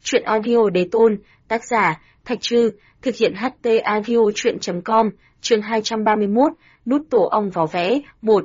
Truyện audio đế tôn, tác giả, Thạch Trư, thực hiện HT audio truyện.com, chương 231, nút tổ ong vỏ vẽ, 1.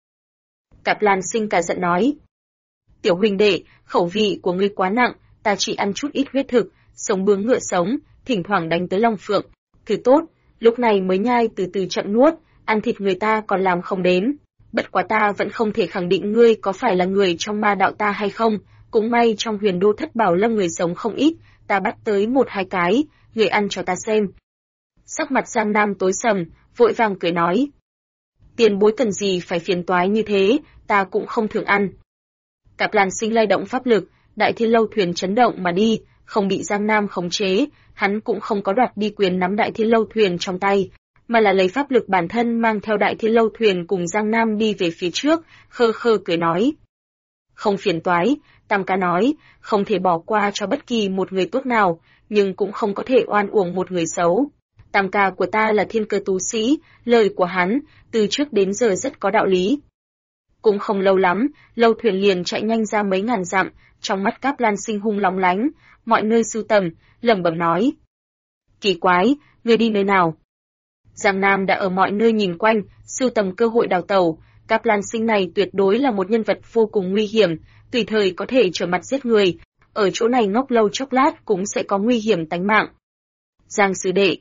Cạp Lan Sinh cả giận nói. Tiểu huynh đệ, khẩu vị của ngươi quá nặng, ta chỉ ăn chút ít huyết thực, sống bướm ngựa sống, thỉnh thoảng đánh tới long phượng. Thứ tốt, lúc này mới nhai từ từ chậm nuốt, ăn thịt người ta còn làm không đến. Bất quá ta vẫn không thể khẳng định ngươi có phải là người trong ma đạo ta hay không, cũng may trong Huyền Đô Thất Bảo Lâm người sống không ít, ta bắt tới 1-2 cái, người ăn cho ta xem. Sắc mặt Giang Nam tối sầm, vội vàng cười nói. Tiền bối cần gì phải phiền toái như thế, ta cũng không thường ăn. Cạp Lan Sinh lay động pháp lực, Đại Thiên Lâu thuyền chấn động mà đi, không bị Giang Nam khống chế, hắn cũng không có đoạt đi quyền nắm Đại Thiên Lâu thuyền trong tay, mà là lấy pháp lực bản thân mang theo Đại Thiên Lâu thuyền cùng Giang Nam đi về phía trước, khơ khơ cười nói. Không phiền toái, Tam ca nói, không thể bỏ qua cho bất kỳ một người tốt nào, nhưng cũng không có thể oan uổng một người xấu. Tam ca của ta là thiên cơ tú sĩ, lời của hắn, từ trước đến giờ rất có đạo lý. Cũng không lâu lắm, lâu thuyền liền chạy nhanh ra mấy ngàn dặm, trong mắt Cáp Lan Sinh hung lóng lánh, mọi nơi sưu tầm, lẩm bẩm nói. Kỳ quái, người đi nơi nào? Giang Nam đã ở mọi nơi nhìn quanh, sưu tầm cơ hội đào tẩu, Cáp Lan Sinh này tuyệt đối là một nhân vật vô cùng nguy hiểm, tùy thời có thể trở mặt giết người, ở chỗ này ngốc lâu chốc lát cũng sẽ có nguy hiểm tánh mạng. Giang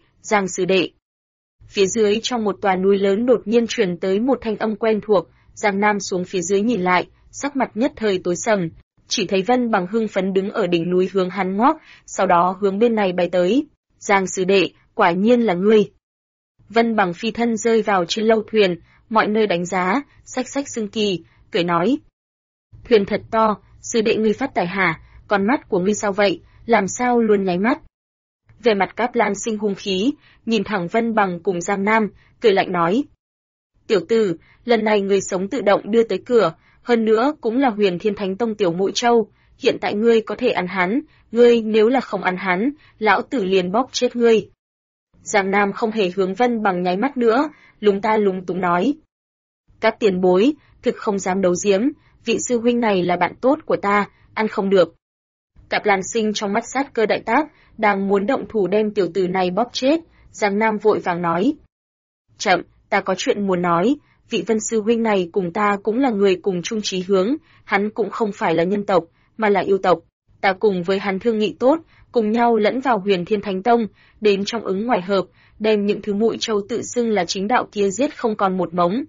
sư đệ. Phía dưới trong một tòa núi lớn đột nhiên truyền tới một thanh âm quen thuộc, Giang Nam xuống phía dưới nhìn lại, sắc mặt nhất thời tối sầm, chỉ thấy Vân Bằng hưng phấn đứng ở đỉnh núi hướng hắn ngoắc, sau đó hướng bên này bay tới. Giang sư đệ, quả nhiên là ngươi. Vân Bằng phi thân rơi vào trên lâu thuyền, mọi nơi đánh giá, xách xách xưng kỳ, cười nói. Thuyền thật to, sư đệ ngươi phát tài hả, con mắt của ngươi sao vậy, làm sao luôn nháy mắt. Về mặt Cáp Lan Sinh hung khí, nhìn thẳng Vân Bằng cùng Giang Nam, cười lạnh nói. Tiểu tử, lần này người sống tự động đưa tới cửa, hơn nữa cũng là Huyền Thiên Thánh Tông tiểu Mũi Châu, hiện tại ngươi có thể ăn hắn, ngươi nếu là không ăn hắn, lão tử liền bóp chết ngươi. Giang Nam không hề hướng Vân Bằng nháy mắt nữa, lúng ta lúng túng nói. Các tiền bối, thực không dám đấu giếm, vị sư huynh này là bạn tốt của ta, ăn không được. Cạp Lan Sinh trong mắt sát cơ đại tác, đang muốn động thủ đem tiểu tử này bóp chết, Giang Nam vội vàng nói. Chậm, ta có chuyện muốn nói, vị Vân sư huynh này cùng ta cũng là người cùng chung chí hướng, hắn cũng không phải là nhân tộc, mà là yêu tộc. Ta cùng với hắn thương nghị tốt, cùng nhau lẫn vào Huyền Thiên Thánh Tông, đến trong ứng ngoài hợp, đem những thứ Mũi Châu tự xưng là chính đạo kia giết không còn một mống.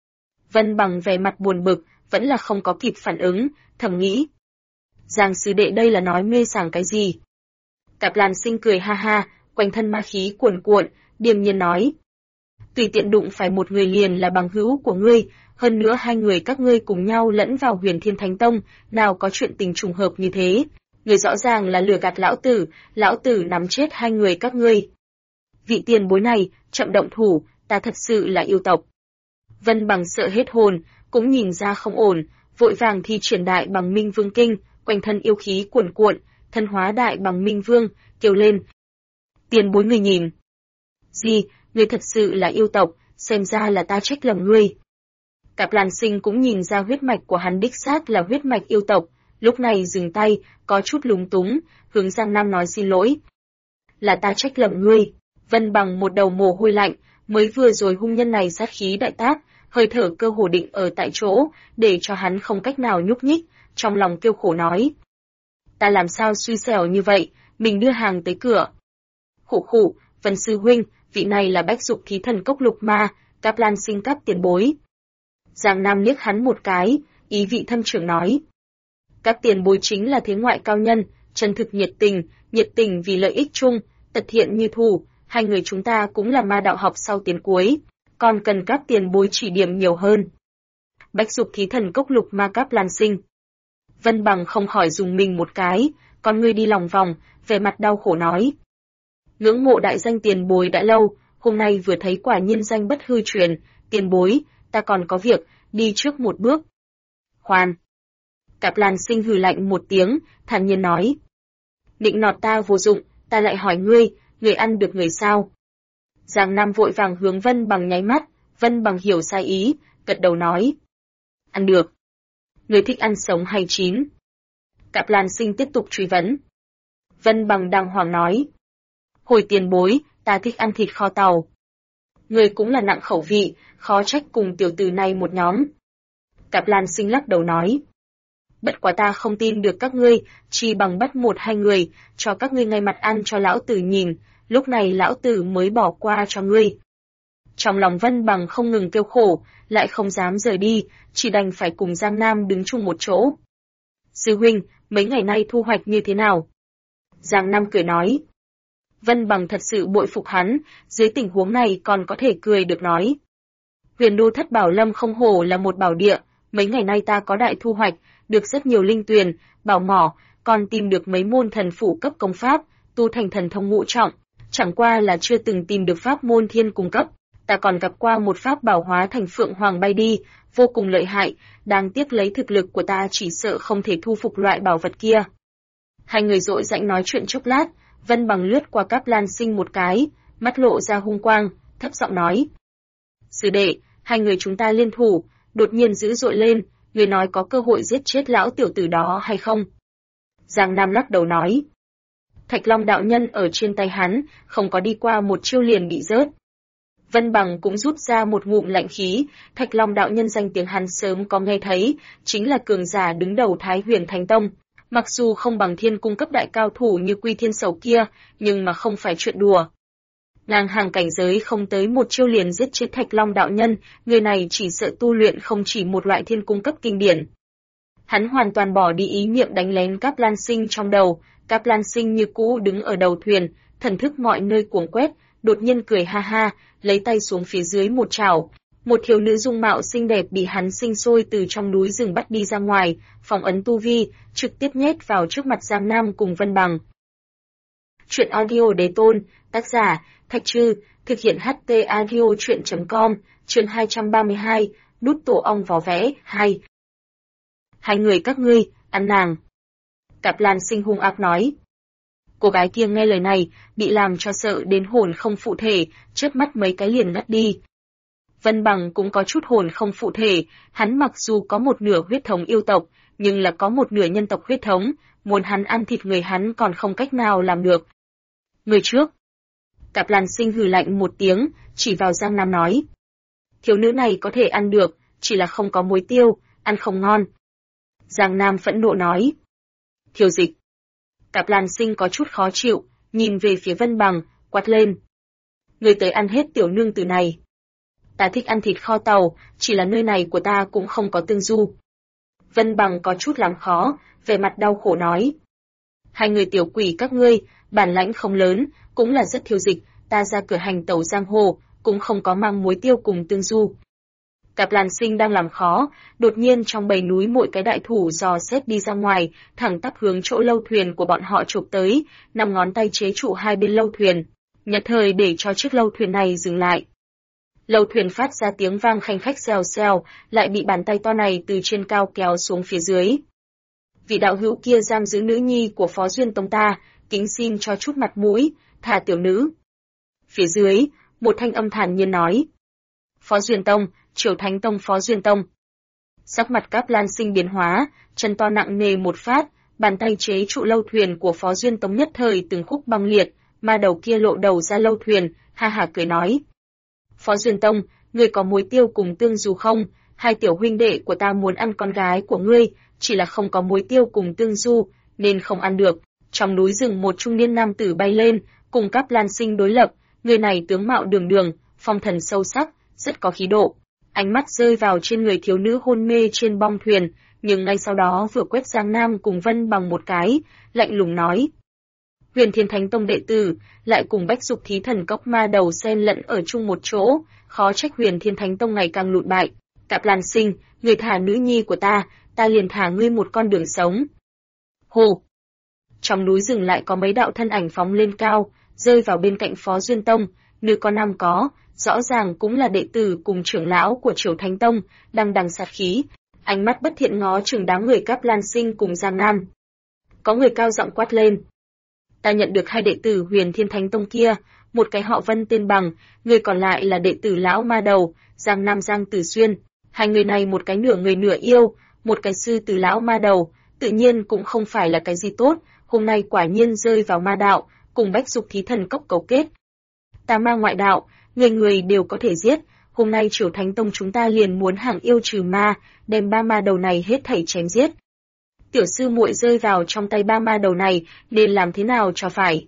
Vân Bằng vẻ mặt buồn bực, vẫn là không có kịp phản ứng, thầm nghĩ. Giang sư đệ đây là nói mê sảng cái gì? Cạp Lan Sinh cười ha ha, quanh thân ma khí cuồn cuộn, điềm nhiên nói. Tùy tiện đụng phải một người liền là bằng hữu của ngươi, hơn nữa hai người các ngươi cùng nhau lẫn vào Huyền Thiên Thánh Tông, nào có chuyện tình trùng hợp như thế. Người rõ ràng là lừa gạt lão tử nắm chết hai người các ngươi. Vị tiền bối này, chậm động thủ, ta thật sự là yêu tộc. Vân Bằng sợ hết hồn, cũng nhìn ra không ổn, vội vàng thi triển Đại Bằng Minh Vương Kinh, quanh thân yêu khí cuồn cuộn, thân hóa Đại Bằng Minh Vương, kêu lên. Tiền bối người nhìn. Gì, ngươi thật sự là yêu tộc, xem ra là ta trách lầm ngươi. Cạp Lan Sinh cũng nhìn ra huyết mạch của hắn đích xác là huyết mạch yêu tộc, lúc này dừng tay, có chút lúng túng, hướng Giang Nam nói xin lỗi. Là ta trách lầm ngươi. Vân Bằng một đầu mồ hôi lạnh, mới vừa rồi hung nhân này sát khí đại tác, hơi thở cơ hồ định ở tại chỗ, để cho hắn không cách nào nhúc nhích, trong lòng kêu khổ nói. Ta làm sao xui xẻo như vậy, mình đưa hàng tới cửa. Khụ, Vân sư huynh, vị này là Bách Dục Thí Thần Cốc Lục Ma, Cáp Lan Sinh Cáp tiền bối. Giang Nam liếc hắn một cái, ý vị thâm trưởng nói. Các tiền bối chính là thế ngoại cao nhân, chân thực nhiệt tình vì lợi ích chung, tật thiện như thù, hai người chúng ta cũng là ma đạo học sau tiến cuối, còn cần các tiền bối chỉ điểm nhiều hơn. Bách Dục Thí Thần Cốc Lục Ma Cáp Lan Sinh. Vân Bằng không khỏi dùng mình một cái, con ngươi đi lòng vòng, vẻ mặt đau khổ nói. Ngưỡng mộ đại danh tiền bối đã lâu, hôm nay vừa thấy quả nhiên danh bất hư truyền, tiền bối, ta còn có việc, đi trước một bước. Khoan. Cạp Lan Sinh hừ lạnh một tiếng, thản nhiên nói. Định nọt ta vô dụng, ta lại hỏi ngươi, người ăn được người sao? Giang Nam vội vàng hướng Vân Bằng nháy mắt, Vân Bằng hiểu sai ý, gật đầu nói. Ăn được. Người thích ăn sống hay chín? Cạp Lan Sinh tiếp tục truy vấn. Vân Bằng đàng hoàng nói. Hồi tiền bối, ta thích ăn thịt kho tàu. Người cũng là nặng khẩu vị, khó trách cùng tiểu tử này một nhóm. Cạp Lan Sinh lắc đầu nói. Bất quá ta không tin được các ngươi, chỉ bằng bắt một hai người, cho các ngươi ngay mặt ăn cho lão tử nhìn, lúc này lão tử mới bỏ qua cho ngươi. Trong lòng Vân Bằng không ngừng kêu khổ, lại không dám rời đi, chỉ đành phải cùng Giang Nam đứng chung một chỗ. Sư huynh, mấy ngày nay thu hoạch như thế nào? Giang Nam cười nói. Vân Bằng thật sự bội phục hắn, dưới tình huống này còn có thể cười được nói. Huyền Đô Thất Bảo Lâm không hổ là một bảo địa, mấy ngày nay ta có đại thu hoạch, được rất nhiều linh tuyền, bảo mỏ, còn tìm được mấy môn thần phủ cấp công pháp, tu thành thần thông ngũ trọng, chẳng qua là chưa từng tìm được pháp môn thiên cung cấp. Ta còn gặp qua một pháp bảo hóa thành phượng hoàng bay đi, vô cùng lợi hại, đáng tiếc lấy thực lực của ta chỉ sợ không thể thu phục loại bảo vật kia. Hai người dội dãnh nói chuyện chốc lát, Vân Bằng lướt qua Cáp Lan Sinh một cái, mắt lộ ra hung quang, thấp giọng nói. Sư đệ, hai người chúng ta liên thủ, đột nhiên dữ dội lên, người nói có cơ hội giết chết lão tiểu tử đó hay không? Giang Nam lắc đầu nói. Thạch Long đạo nhân ở trên tay hắn, không có đi qua một chiêu liền bị rớt. Vân Bằng cũng rút ra một ngụm lạnh khí, Thạch Long đạo nhân danh tiếng hắn sớm có nghe thấy, chính là cường giả đứng đầu Thái Huyền Thánh Tông. Mặc dù không bằng thiên cung cấp đại cao thủ như Quy Thiên Sầu kia, nhưng mà không phải chuyện đùa. Ngang hàng cảnh giới không tới một chiêu liền giết chết Thạch Long đạo nhân, người này chỉ sợ tu luyện không chỉ một loại thiên cung cấp kinh điển. Hắn hoàn toàn bỏ đi ý niệm đánh lén Cáp Lan Sinh trong đầu, Cáp Lan Sinh như cũ đứng ở đầu thuyền, thần thức mọi nơi cuồng quét, đột nhiên cười ha ha, lấy tay xuống phía dưới một chảo. Một thiếu nữ dung mạo xinh đẹp bị hắn sinh sôi từ trong núi rừng bắt đi ra ngoài, phong ấn tu vi, trực tiếp nhét vào trước mặt Giang Nam cùng Vân Bằng. Chuyện audio Đế Tôn, tác giả, Thạch Trư, thực hiện HT audio chuyện.com, chương 232, nút tổ ong vỏ vẽ, 2. Hai người các ngươi, ăn nàng. Cáp Lan Sinh hung ác nói. Cô gái kia nghe lời này, bị làm cho sợ đến hồn không phụ thể, chớp mắt mấy cái liền ngất đi. Vân Bằng cũng có chút hồn không phụ thể, hắn mặc dù có một nửa huyết thống yêu tộc, nhưng là có một nửa nhân tộc huyết thống, muốn hắn ăn thịt người hắn còn không cách nào làm được. Người trước. Cáp Lan Sinh hừ lạnh một tiếng, chỉ vào Giang Nam nói. Thiếu nữ này có thể ăn được, chỉ là không có muối tiêu, ăn không ngon. Giang Nam phẫn nộ nói. Thiều Dịch. Cáp Lan Sinh có chút khó chịu, nhìn về phía Vân Bằng, quát lên. Người tới ăn hết tiểu nương tử này. Ta thích ăn thịt kho tàu, chỉ là nơi này của ta cũng không có tương du. Vân Bằng có chút làm khó, vẻ mặt đau khổ nói. Hai người tiểu quỷ các ngươi, bản lãnh không lớn, cũng là rất thiêu dịch, ta ra cửa hành tẩu giang hồ, cũng không có mang muối tiêu cùng tương du. Cáp Lan Sinh đang làm khó, đột nhiên trong bầy núi mỗi cái đại thủ dò xét đi ra ngoài, thẳng tắp hướng chỗ lâu thuyền của bọn họ chụp tới, 5 ngón tay chế trụ hai bên lâu thuyền, nhất thời để cho chiếc lâu thuyền này dừng lại. Lâu thuyền phát ra tiếng vang khanh khách xèo xèo, lại bị bàn tay to này từ trên cao kéo xuống phía dưới. Vị đạo hữu kia giam giữ nữ nhi của Phó Duyên Tông ta, kính xin cho chút mặt mũi, thả tiểu nữ. Phía dưới, một thanh âm thản nhiên nói. Phó Duyên Tông, Triều Thánh Tông Phó Duyên Tông. Sắc mặt Cáp Lan Sinh biến hóa, chân to nặng nề một phát, bàn tay chế trụ lâu thuyền của Phó Duyên Tông nhất thời từng khúc băng liệt, ma đầu kia lộ đầu ra lâu thuyền, ha hả cười nói. Phó Duyên Tông, ngươi có muối tiêu cùng tương du không? Hai tiểu huynh đệ của ta muốn ăn con gái của ngươi, chỉ là không có muối tiêu cùng tương du, nên không ăn được. Trong núi rừng một trung niên nam tử bay lên, cùng Cáp Lan Sinh đối lập, người này tướng mạo đường đường, phong thần sâu sắc, rất có khí độ. Ánh mắt rơi vào trên người thiếu nữ hôn mê trên bong thuyền, nhưng ngay sau đó vừa quét Giang Nam cùng Vân Bằng một cái, lạnh lùng nói. Huyền Thiên Thánh Tông đệ tử, lại cùng Bách Dục Thí Thần Cốc ma đầu xen lẫn ở chung một chỗ, khó trách Huyền Thiên Thánh Tông ngày càng lụi bại. Cáp Lan Sinh, người thả nữ nhi của ta liền thả ngươi một con đường sống. Hồ! Trong núi rừng lại có mấy đạo thân ảnh phóng lên cao, rơi vào bên cạnh Phó Duyên Tông, nữ có nam có, rõ ràng cũng là đệ tử cùng trưởng lão của Triều Thánh Tông, đang đằng sát khí, ánh mắt bất thiện ngó chừng đám người Cáp Lan Sinh cùng Giang Nam. Có người cao giọng quát lên. Ta nhận được hai đệ tử Huyền Thiên Thánh Tông kia, một cái họ Vân tên Bằng, người còn lại là đệ tử lão ma đầu, Giang Nam Giang Tử Xuyên. Hai người này một cái nửa người nửa yêu, một cái sư tử lão ma đầu, tự nhiên cũng không phải là cái gì tốt, hôm nay quả nhiên rơi vào ma đạo, cùng Bách Dục Thí Thần Cốc cấu kết. Tà ma ngoại đạo, người người đều có thể giết, hôm nay Triều Thánh Tông chúng ta liền muốn hàng yêu trừ ma, đem ba ma đầu này hết thảy chém giết. Tiểu sư muội rơi vào trong tay ba ma đầu này, nên làm thế nào cho phải?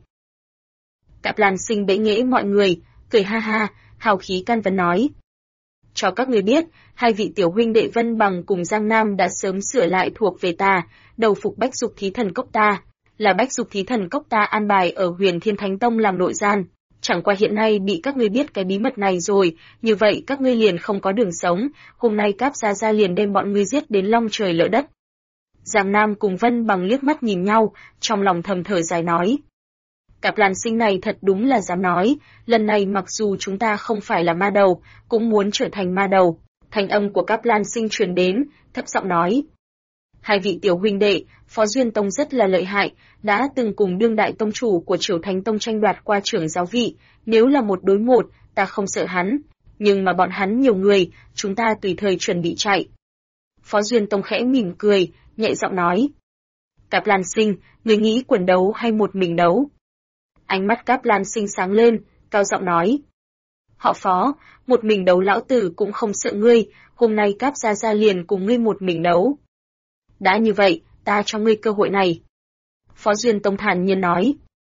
Cạp Lan Sinh bẽ nghễ mọi người, cười ha ha, hào khí can vấn nói. Cho các người biết, hai vị tiểu huynh đệ Vân Bằng cùng Giang Nam đã sớm sửa lại thuộc về ta, đầu phục Bách Dục Thí Thần Cốc ta, là Bách Dục Thí Thần Cốc ta an bài ở Huyền Thiên Thánh Tông làm nội gian. Chẳng qua hiện nay bị các ngươi biết cái bí mật này rồi, như vậy các ngươi liền không có đường sống, hôm nay Cáp Gia Gia liền đem bọn ngươi giết đến long trời lỡ đất. Giang Nam cùng Vân Bằng liếc mắt nhìn nhau, trong lòng thầm thở dài nói. Cạp Lan Sinh này thật đúng là dám nói, lần này mặc dù chúng ta không phải là ma đầu, cũng muốn trở thành ma đầu. Thanh âm của Cáp Lan Sinh truyền đến, thấp giọng nói. Hai vị tiểu huynh đệ, Phó Duyên Tông rất là lợi hại, đã từng cùng đương đại tông chủ của Triều Thánh Tông tranh đoạt qua trưởng giáo vị, nếu là 1 đối 1, ta không sợ hắn, nhưng mà bọn hắn nhiều người, chúng ta tùy thời chuẩn bị chạy. Phó Duyên Tông khẽ mỉm cười, nhẹ giọng nói. Cáp Lan Sinh, người nghĩ quần đấu hay một mình đấu? Ánh mắt Cáp Lan Sinh sáng lên, cao giọng nói. Họ Phó, một mình đấu lão tử cũng không sợ ngươi, hôm nay Cáp Gia Gia liền cùng ngươi một mình đấu. Đã như vậy, ta cho ngươi cơ hội này. Phó Duyên Tông thản nhiên nói.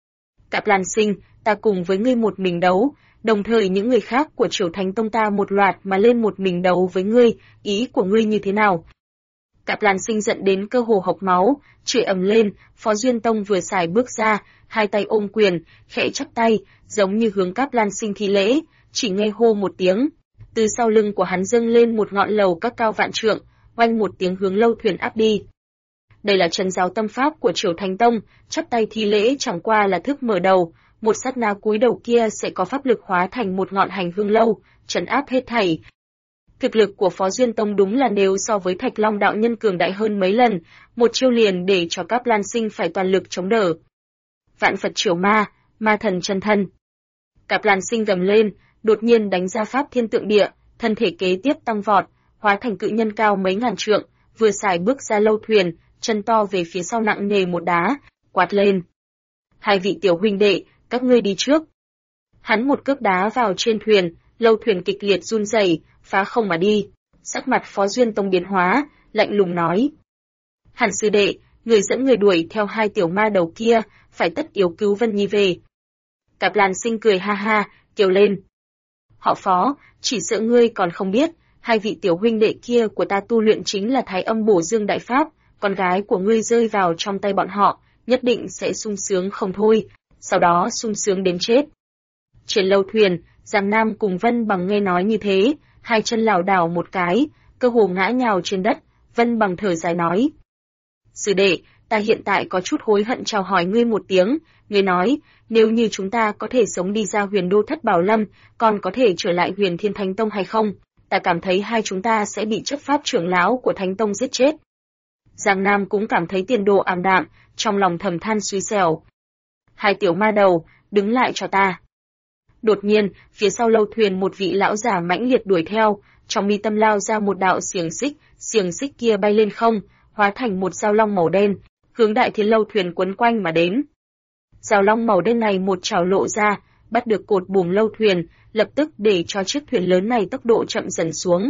Cáp Lan Sinh, ta cùng với ngươi một mình đấu, đồng thời những người khác của Triều Thánh Tông ta một loạt mà lên một mình đấu với ngươi, ý của ngươi như thế nào? Cáp Lan Sinh giận đến cơ hồ hộc máu, chửi ầm lên, Phó Duyên Tông vừa xài bước ra, hai tay ôm quyền, khẽ chắp tay, giống như hướng Cáp Lan Sinh thi lễ, chỉ nghe hô một tiếng. Từ sau lưng của hắn dâng lên một ngọn lầu các cao vạn trượng, oanh một tiếng hướng lâu thuyền áp đi. Đây là trấn giáo tâm pháp của Triều Thánh Tông, chắp tay thi lễ chẳng qua là thức mở đầu, một sát na cúi đầu kia sẽ có pháp lực hóa thành một ngọn hành hương lâu, trấn áp hết thảy. Thực lực của Phó Duyên Tông đúng là nếu so với Thạch Long đạo nhân cường đại hơn mấy lần, một chiêu liền để cho Cáp Lan Sinh phải toàn lực chống đỡ. Vạn Phật Triều Ma, Ma Thần chân thân. Cáp Lan Sinh gầm lên, đột nhiên đánh ra pháp thiên tượng địa, thân thể kế tiếp tăng vọt, hóa thành cự nhân cao mấy ngàn trượng, vừa xài bước ra lâu thuyền, chân to về phía sau nặng nề một đá, quát lên. Hai vị tiểu huynh đệ, các ngươi đi trước. Hắn một cước đá vào trên thuyền, lâu thuyền kịch liệt run rẩy, phá không mà đi. Sắc mặt Phó Duyên Tông biến hóa, lạnh lùng nói. Hàn sư đệ, người dẫn người đuổi theo hai tiểu ma đầu kia, phải tất yếu cứu Vân Nhi về. Cáp Lan Sinh cười ha ha, kêu lên. Họ Phó, chỉ sợ ngươi còn không biết, hai vị tiểu huynh đệ kia của ta tu luyện chính là Thái Âm Bổ Dương Đại Pháp, con gái của ngươi rơi vào trong tay bọn họ, nhất định sẽ sung sướng không thôi, sau đó sung sướng đến chết. Trên lâu thuyền, Giang Nam cùng Vân Bằng nghe nói như thế, hai chân lảo đảo một cái, cơ hồ ngã nhào trên đất, Vân Bằng thở dài nói. Sư đệ, ta hiện tại có chút hối hận chào hỏi ngươi một tiếng, ngươi nói, nếu như chúng ta có thể sống đi ra Huyền Đô Thất Bảo Lâm, còn có thể trở lại Huyền Thiên Thánh Tông hay không? Ta cảm thấy hai chúng ta sẽ bị chấp pháp trưởng lão của Thánh Tông giết chết. Giang Nam cũng cảm thấy tiền đồ ảm đạm, trong lòng thầm than suy xẻo. Hai tiểu ma đầu, đứng lại cho ta. Đột nhiên, phía sau lâu thuyền một vị lão già mãnh liệt đuổi theo, trong mi tâm lao ra một đạo xiềng xích kia bay lên không, hóa thành một dao long màu đen, hướng Đại Thiên lâu thuyền quấn quanh mà đến. Dao long màu đen này một chảo lộ ra, bắt được cột buồm lâu thuyền, lập tức để cho chiếc thuyền lớn này tốc độ chậm dần xuống.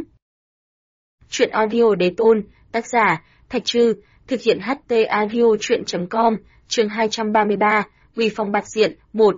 Truyện audio Đế Tôn, tác giả Thạch Trư, thực hiện HT audio truyện.com, chương 233, uy phong bạt diện, 1.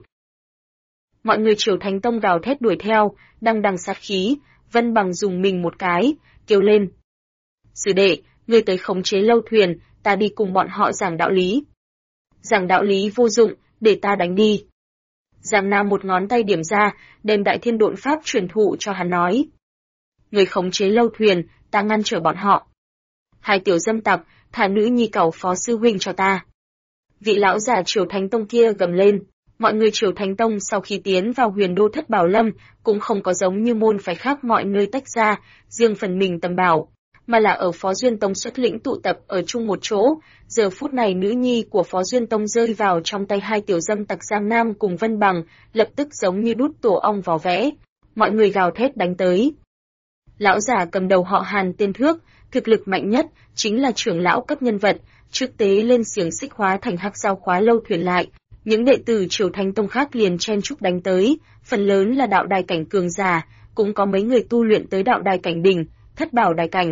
Mọi người Triều Thánh Tông gào thét đuổi theo, đằng đằng sát khí, Vân Bằng dùng mình một cái, kêu lên. Sư đệ, ngươi tới khống chế lâu thuyền, ta đi cùng bọn họ giảng đạo lý. Giảng đạo lý vô dụng, để ta đánh đi. Giang Nam một ngón tay điểm ra, đem Đại Thiên Độn Pháp truyền thụ cho hắn nói. Người khống chế lâu thuyền, ta ngăn trở bọn họ. Hai tiểu dâm tặc, thả nữ nhi cẩu Phó sư huynh cho ta. Vị lão già Triều Thánh Tông kia gầm lên. Mọi người Triều Thánh Tông sau khi tiến vào Huyền Đô Thất Bảo Lâm, cũng không có giống như môn phái khác mọi nơi tách ra, riêng phần mình tầm bảo, mà là ở Phó Duyên Tông xuất lĩnh tụ tập ở chung một chỗ. Giờ phút này nữ nhi của Phó Duyên Tông rơi vào trong tay hai tiểu dâm tặc Giang Nam cùng Vân Bằng, lập tức giống như đút tổ ong vò vẽ. Mọi người gào thét đánh tới. Lão giả cầm đầu họ Hàn tên Thước, thực lực mạnh nhất, chính là trưởng lão cấp nhân vật, trước tế lên xiềng xích hóa thành hắc dao khóa lâu thuyền lại. Những đệ tử Triều Thánh Tông khác liền chen chúc đánh tới, phần lớn là đạo đài cảnh cường giả, cũng có mấy người tu luyện tới đạo đài cảnh đỉnh, thất bảo đài cảnh.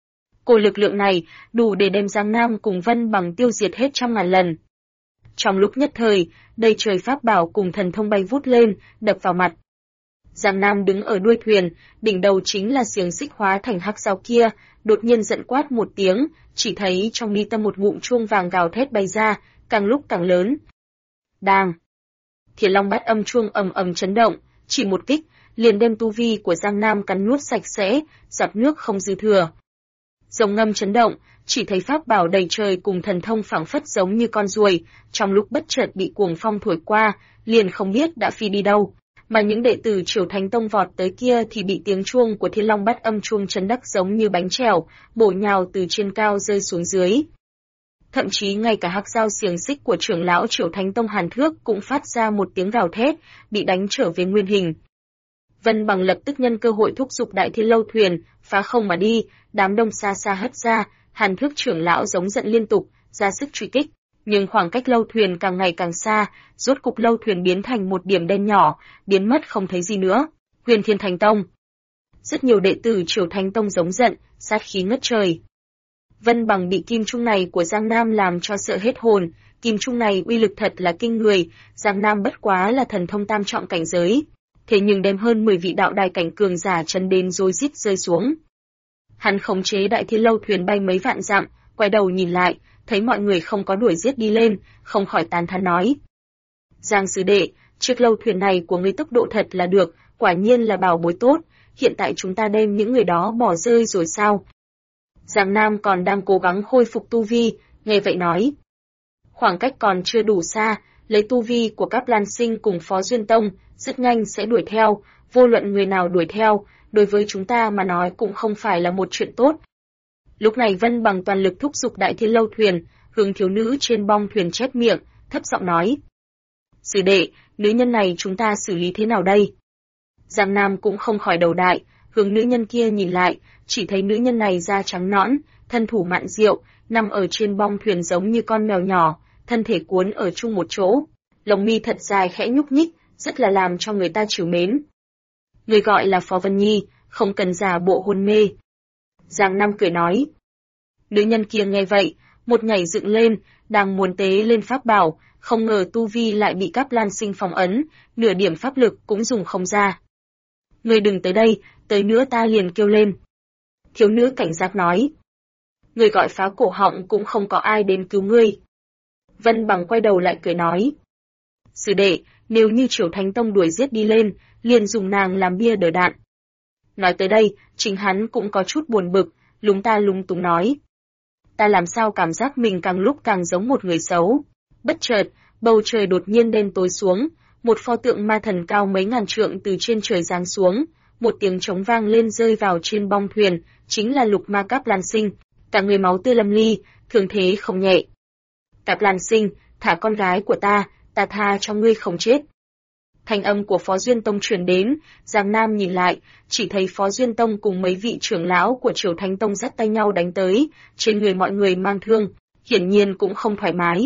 Cổ lực lượng này đủ để đem Giang Nam cùng Vân Bằng tiêu diệt hết trăm ngàn lần. Trong lúc nhất thời, đầy trời pháp bảo cùng thần thông bay vút lên, đập vào mặt. Giang Nam đứng ở đuôi thuyền, đỉnh đầu chính là xiềng xích hóa thành hắc dao kia, đột nhiên giận quát một tiếng, chỉ thấy trong mi tâm một ngụm chuông vàng gào thét bay ra, càng lúc càng lớn. Đàng! Thiên Long Bát Âm chuông ầm ầm chấn động, chỉ một kích, liền đem tu vi của Giang Nam cắn nuốt sạch sẽ, giọt nước không dư thừa. Rồng ngâm chấn động, chỉ thấy pháp bảo đầy trời cùng thần thông phảng phất giống như con ruồi, trong lúc bất chợt bị cuồng phong thổi qua, liền không biết đã phi đi đâu. Mà những đệ tử Triều Thánh Tông vọt tới kia thì bị tiếng chuông của Thiên Long Bát Âm chuông chấn đắc giống như bánh trèo, bổ nhào từ trên cao rơi xuống dưới. Thậm chí ngay cả hắc dao xiềng xích của trưởng lão Triều Thánh Tông Hàn Thước cũng phát ra một tiếng gào thét, bị đánh trở về nguyên hình. Vân Bằng lập tức nhân cơ hội thúc giục Đại Thiên Lâu thuyền, phá không mà đi, đám đông xa xa hất ra, Hàn Thước trưởng lão giống giận liên tục, ra sức truy kích, nhưng khoảng cách lâu thuyền càng ngày càng xa, rốt cục lâu thuyền biến thành một điểm đen nhỏ, biến mất không thấy gì nữa. Huyền Thiên Thánh Tông. Rất nhiều đệ tử Triều Thánh Tông giống giận, sát khí ngất trời. Vân Bằng bị kim trung này của Giang Nam làm cho sợ hết hồn, kim trung này uy lực thật là kinh người, Giang Nam bất quá là thần thông tam trọng cảnh giới, thế nhưng đem hơn 10 vị đạo đài cảnh cường giả chấn đến rối rít rơi xuống. Hắn khống chế Đại Thiên Lâu thuyền bay mấy vạn dặm, quay đầu nhìn lại, thấy mọi người không có đuổi giết đi lên, không khỏi tán thán nói: Giang sư đệ, chiếc lâu thuyền này của ngươi tốc độ thật là được, quả nhiên là bảo bối tốt, hiện tại chúng ta đem những người đó bỏ rơi rồi sao? Giang Nam còn đang cố gắng khôi phục tu vi, nghe vậy nói: khoảng cách còn chưa đủ xa, lấy tu vi của Cáp Lan Sinh cùng Phó Duyên Tông, rất nhanh sẽ đuổi theo, vô luận người nào đuổi theo, đối với chúng ta mà nói cũng không phải là một chuyện tốt. Lúc này Vân Bằng toàn lực thúc giục Đại Thiên Lâu thuyền, hướng thiếu nữ trên bong thuyền chép miệng, thấp giọng nói: Sư đệ, nữ nhân này chúng ta xử lý thế nào đây? Giang Nam cũng không khỏi đầu đại, hướng nữ nhân kia nhìn lại, chỉ thấy nữ nhân này da trắng nõn, thân thủ mạn diệu, nằm ở trên bong thuyền giống như con mèo nhỏ, thân thể cuốn ở chung một chỗ, lông mi thật dài khẽ nhúc nhích, rất là làm cho người ta trìu mến. Người gọi là Phó Vân Nhi, không cần giả bộ hôn mê. Giang Nam cười nói. Nữ nhân kia nghe vậy, một nhảy dựng lên, đang muốn tế lên pháp bảo, không ngờ tu vi lại bị Cáp Lan Sinh phong ấn, nửa điểm pháp lực cũng dùng không ra. Ngươi đừng tới đây, tới nữa ta liền kêu lên. Thiếu nữ cảnh giác nói. Ngươi gọi phá cổ họng cũng không có ai đến cứu ngươi. Vân Bằng quay đầu lại cười nói. Sư đệ, nếu như Triều Thánh Tông đuổi giết đi lên, liền dùng nàng làm bia đỡ đạn. Nói tới đây, chính hắn cũng có chút buồn bực, lúng ta lúng túng nói. Ta làm sao cảm giác mình càng lúc càng giống một người xấu. Bất chợt, bầu trời đột nhiên đen tối xuống, một pho tượng ma thần cao mấy ngàn trượng từ trên trời giáng xuống, một tiếng trống vang lên rơi vào trên bong thuyền, chính là Lục Ma Cáp Lan Sinh, cả người máu tươi lâm ly, thương thế không nhẹ. Cáp Lan Sinh, thả con gái của ta tha cho ngươi không chết. Thanh âm của Phó Duyên Tông truyền đến, Giang Nam nhìn lại, chỉ thấy Phó Duyên Tông cùng mấy vị trưởng lão của Triều Thánh Tông dắt tay nhau đánh tới, trên người mọi người mang thương, hiển nhiên cũng không thoải mái.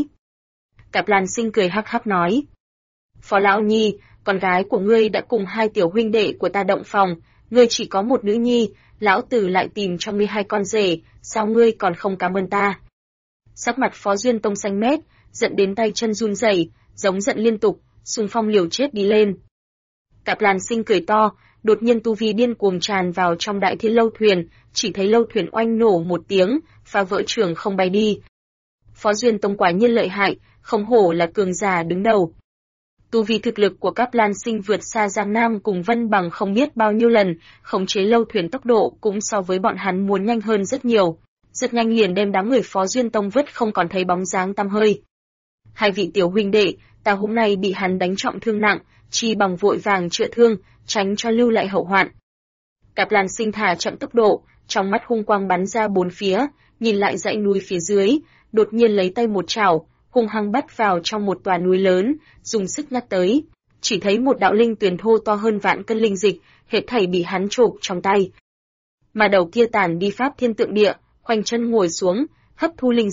Cáp Lan Sinh cười hắc hắc nói. Phó Lão Nhi, con gái của ngươi đã cùng hai tiểu huynh đệ của ta động phòng, ngươi chỉ có một nữ nhi, lão tử lại tìm cho ngươi hai con rể, sao ngươi còn không cảm ơn ta? Sắc mặt Phó Duyên Tông xanh mét, giận đến tay chân run rẩy, giống giận liên tục, xung phong liều chết đi lên. Cáp Lan Sinh cười to, đột nhiên tu vi điên cuồng tràn vào trong Đại Thiên Lâu thuyền, chỉ thấy lâu thuyền oanh nổ một tiếng, phá vỡ trường không bay đi. Phó Duyên Tông quả nhiên lợi hại, không hổ là cường giả đứng đầu. Tu vi thực lực của Cáp Lan Sinh vượt xa Giang Nam cùng Vân Bằng không biết bao nhiêu lần, khống chế lâu thuyền tốc độ cũng so với bọn hắn muốn nhanh hơn rất nhiều. Rất nhanh liền đem đám người Phó Duyên Tông vứt không còn thấy bóng dáng tăm hơi. Hai vị tiểu huynh đệ, ta hôm nay bị hắn đánh trọng thương nặng, chi bằng vội vàng chữa thương, tránh cho lưu lại hậu hoạn. Cáp Lan Sinh thả chậm tốc độ, trong mắt hung quang bắn ra bốn phía, nhìn lại dãy núi phía dưới, đột nhiên lấy tay một chảo, hung hăng bắt vào trong một tòa núi lớn, dùng sức nhắc tới, chỉ thấy một đạo linh tuyền thô to hơn vạn cân linh dịch, hết thảy bị hắn chộp trong tay. Mà đầu kia tản đi pháp thiên tượng địa, khoanh chân ngồi xuống, hấp thu linh dịch,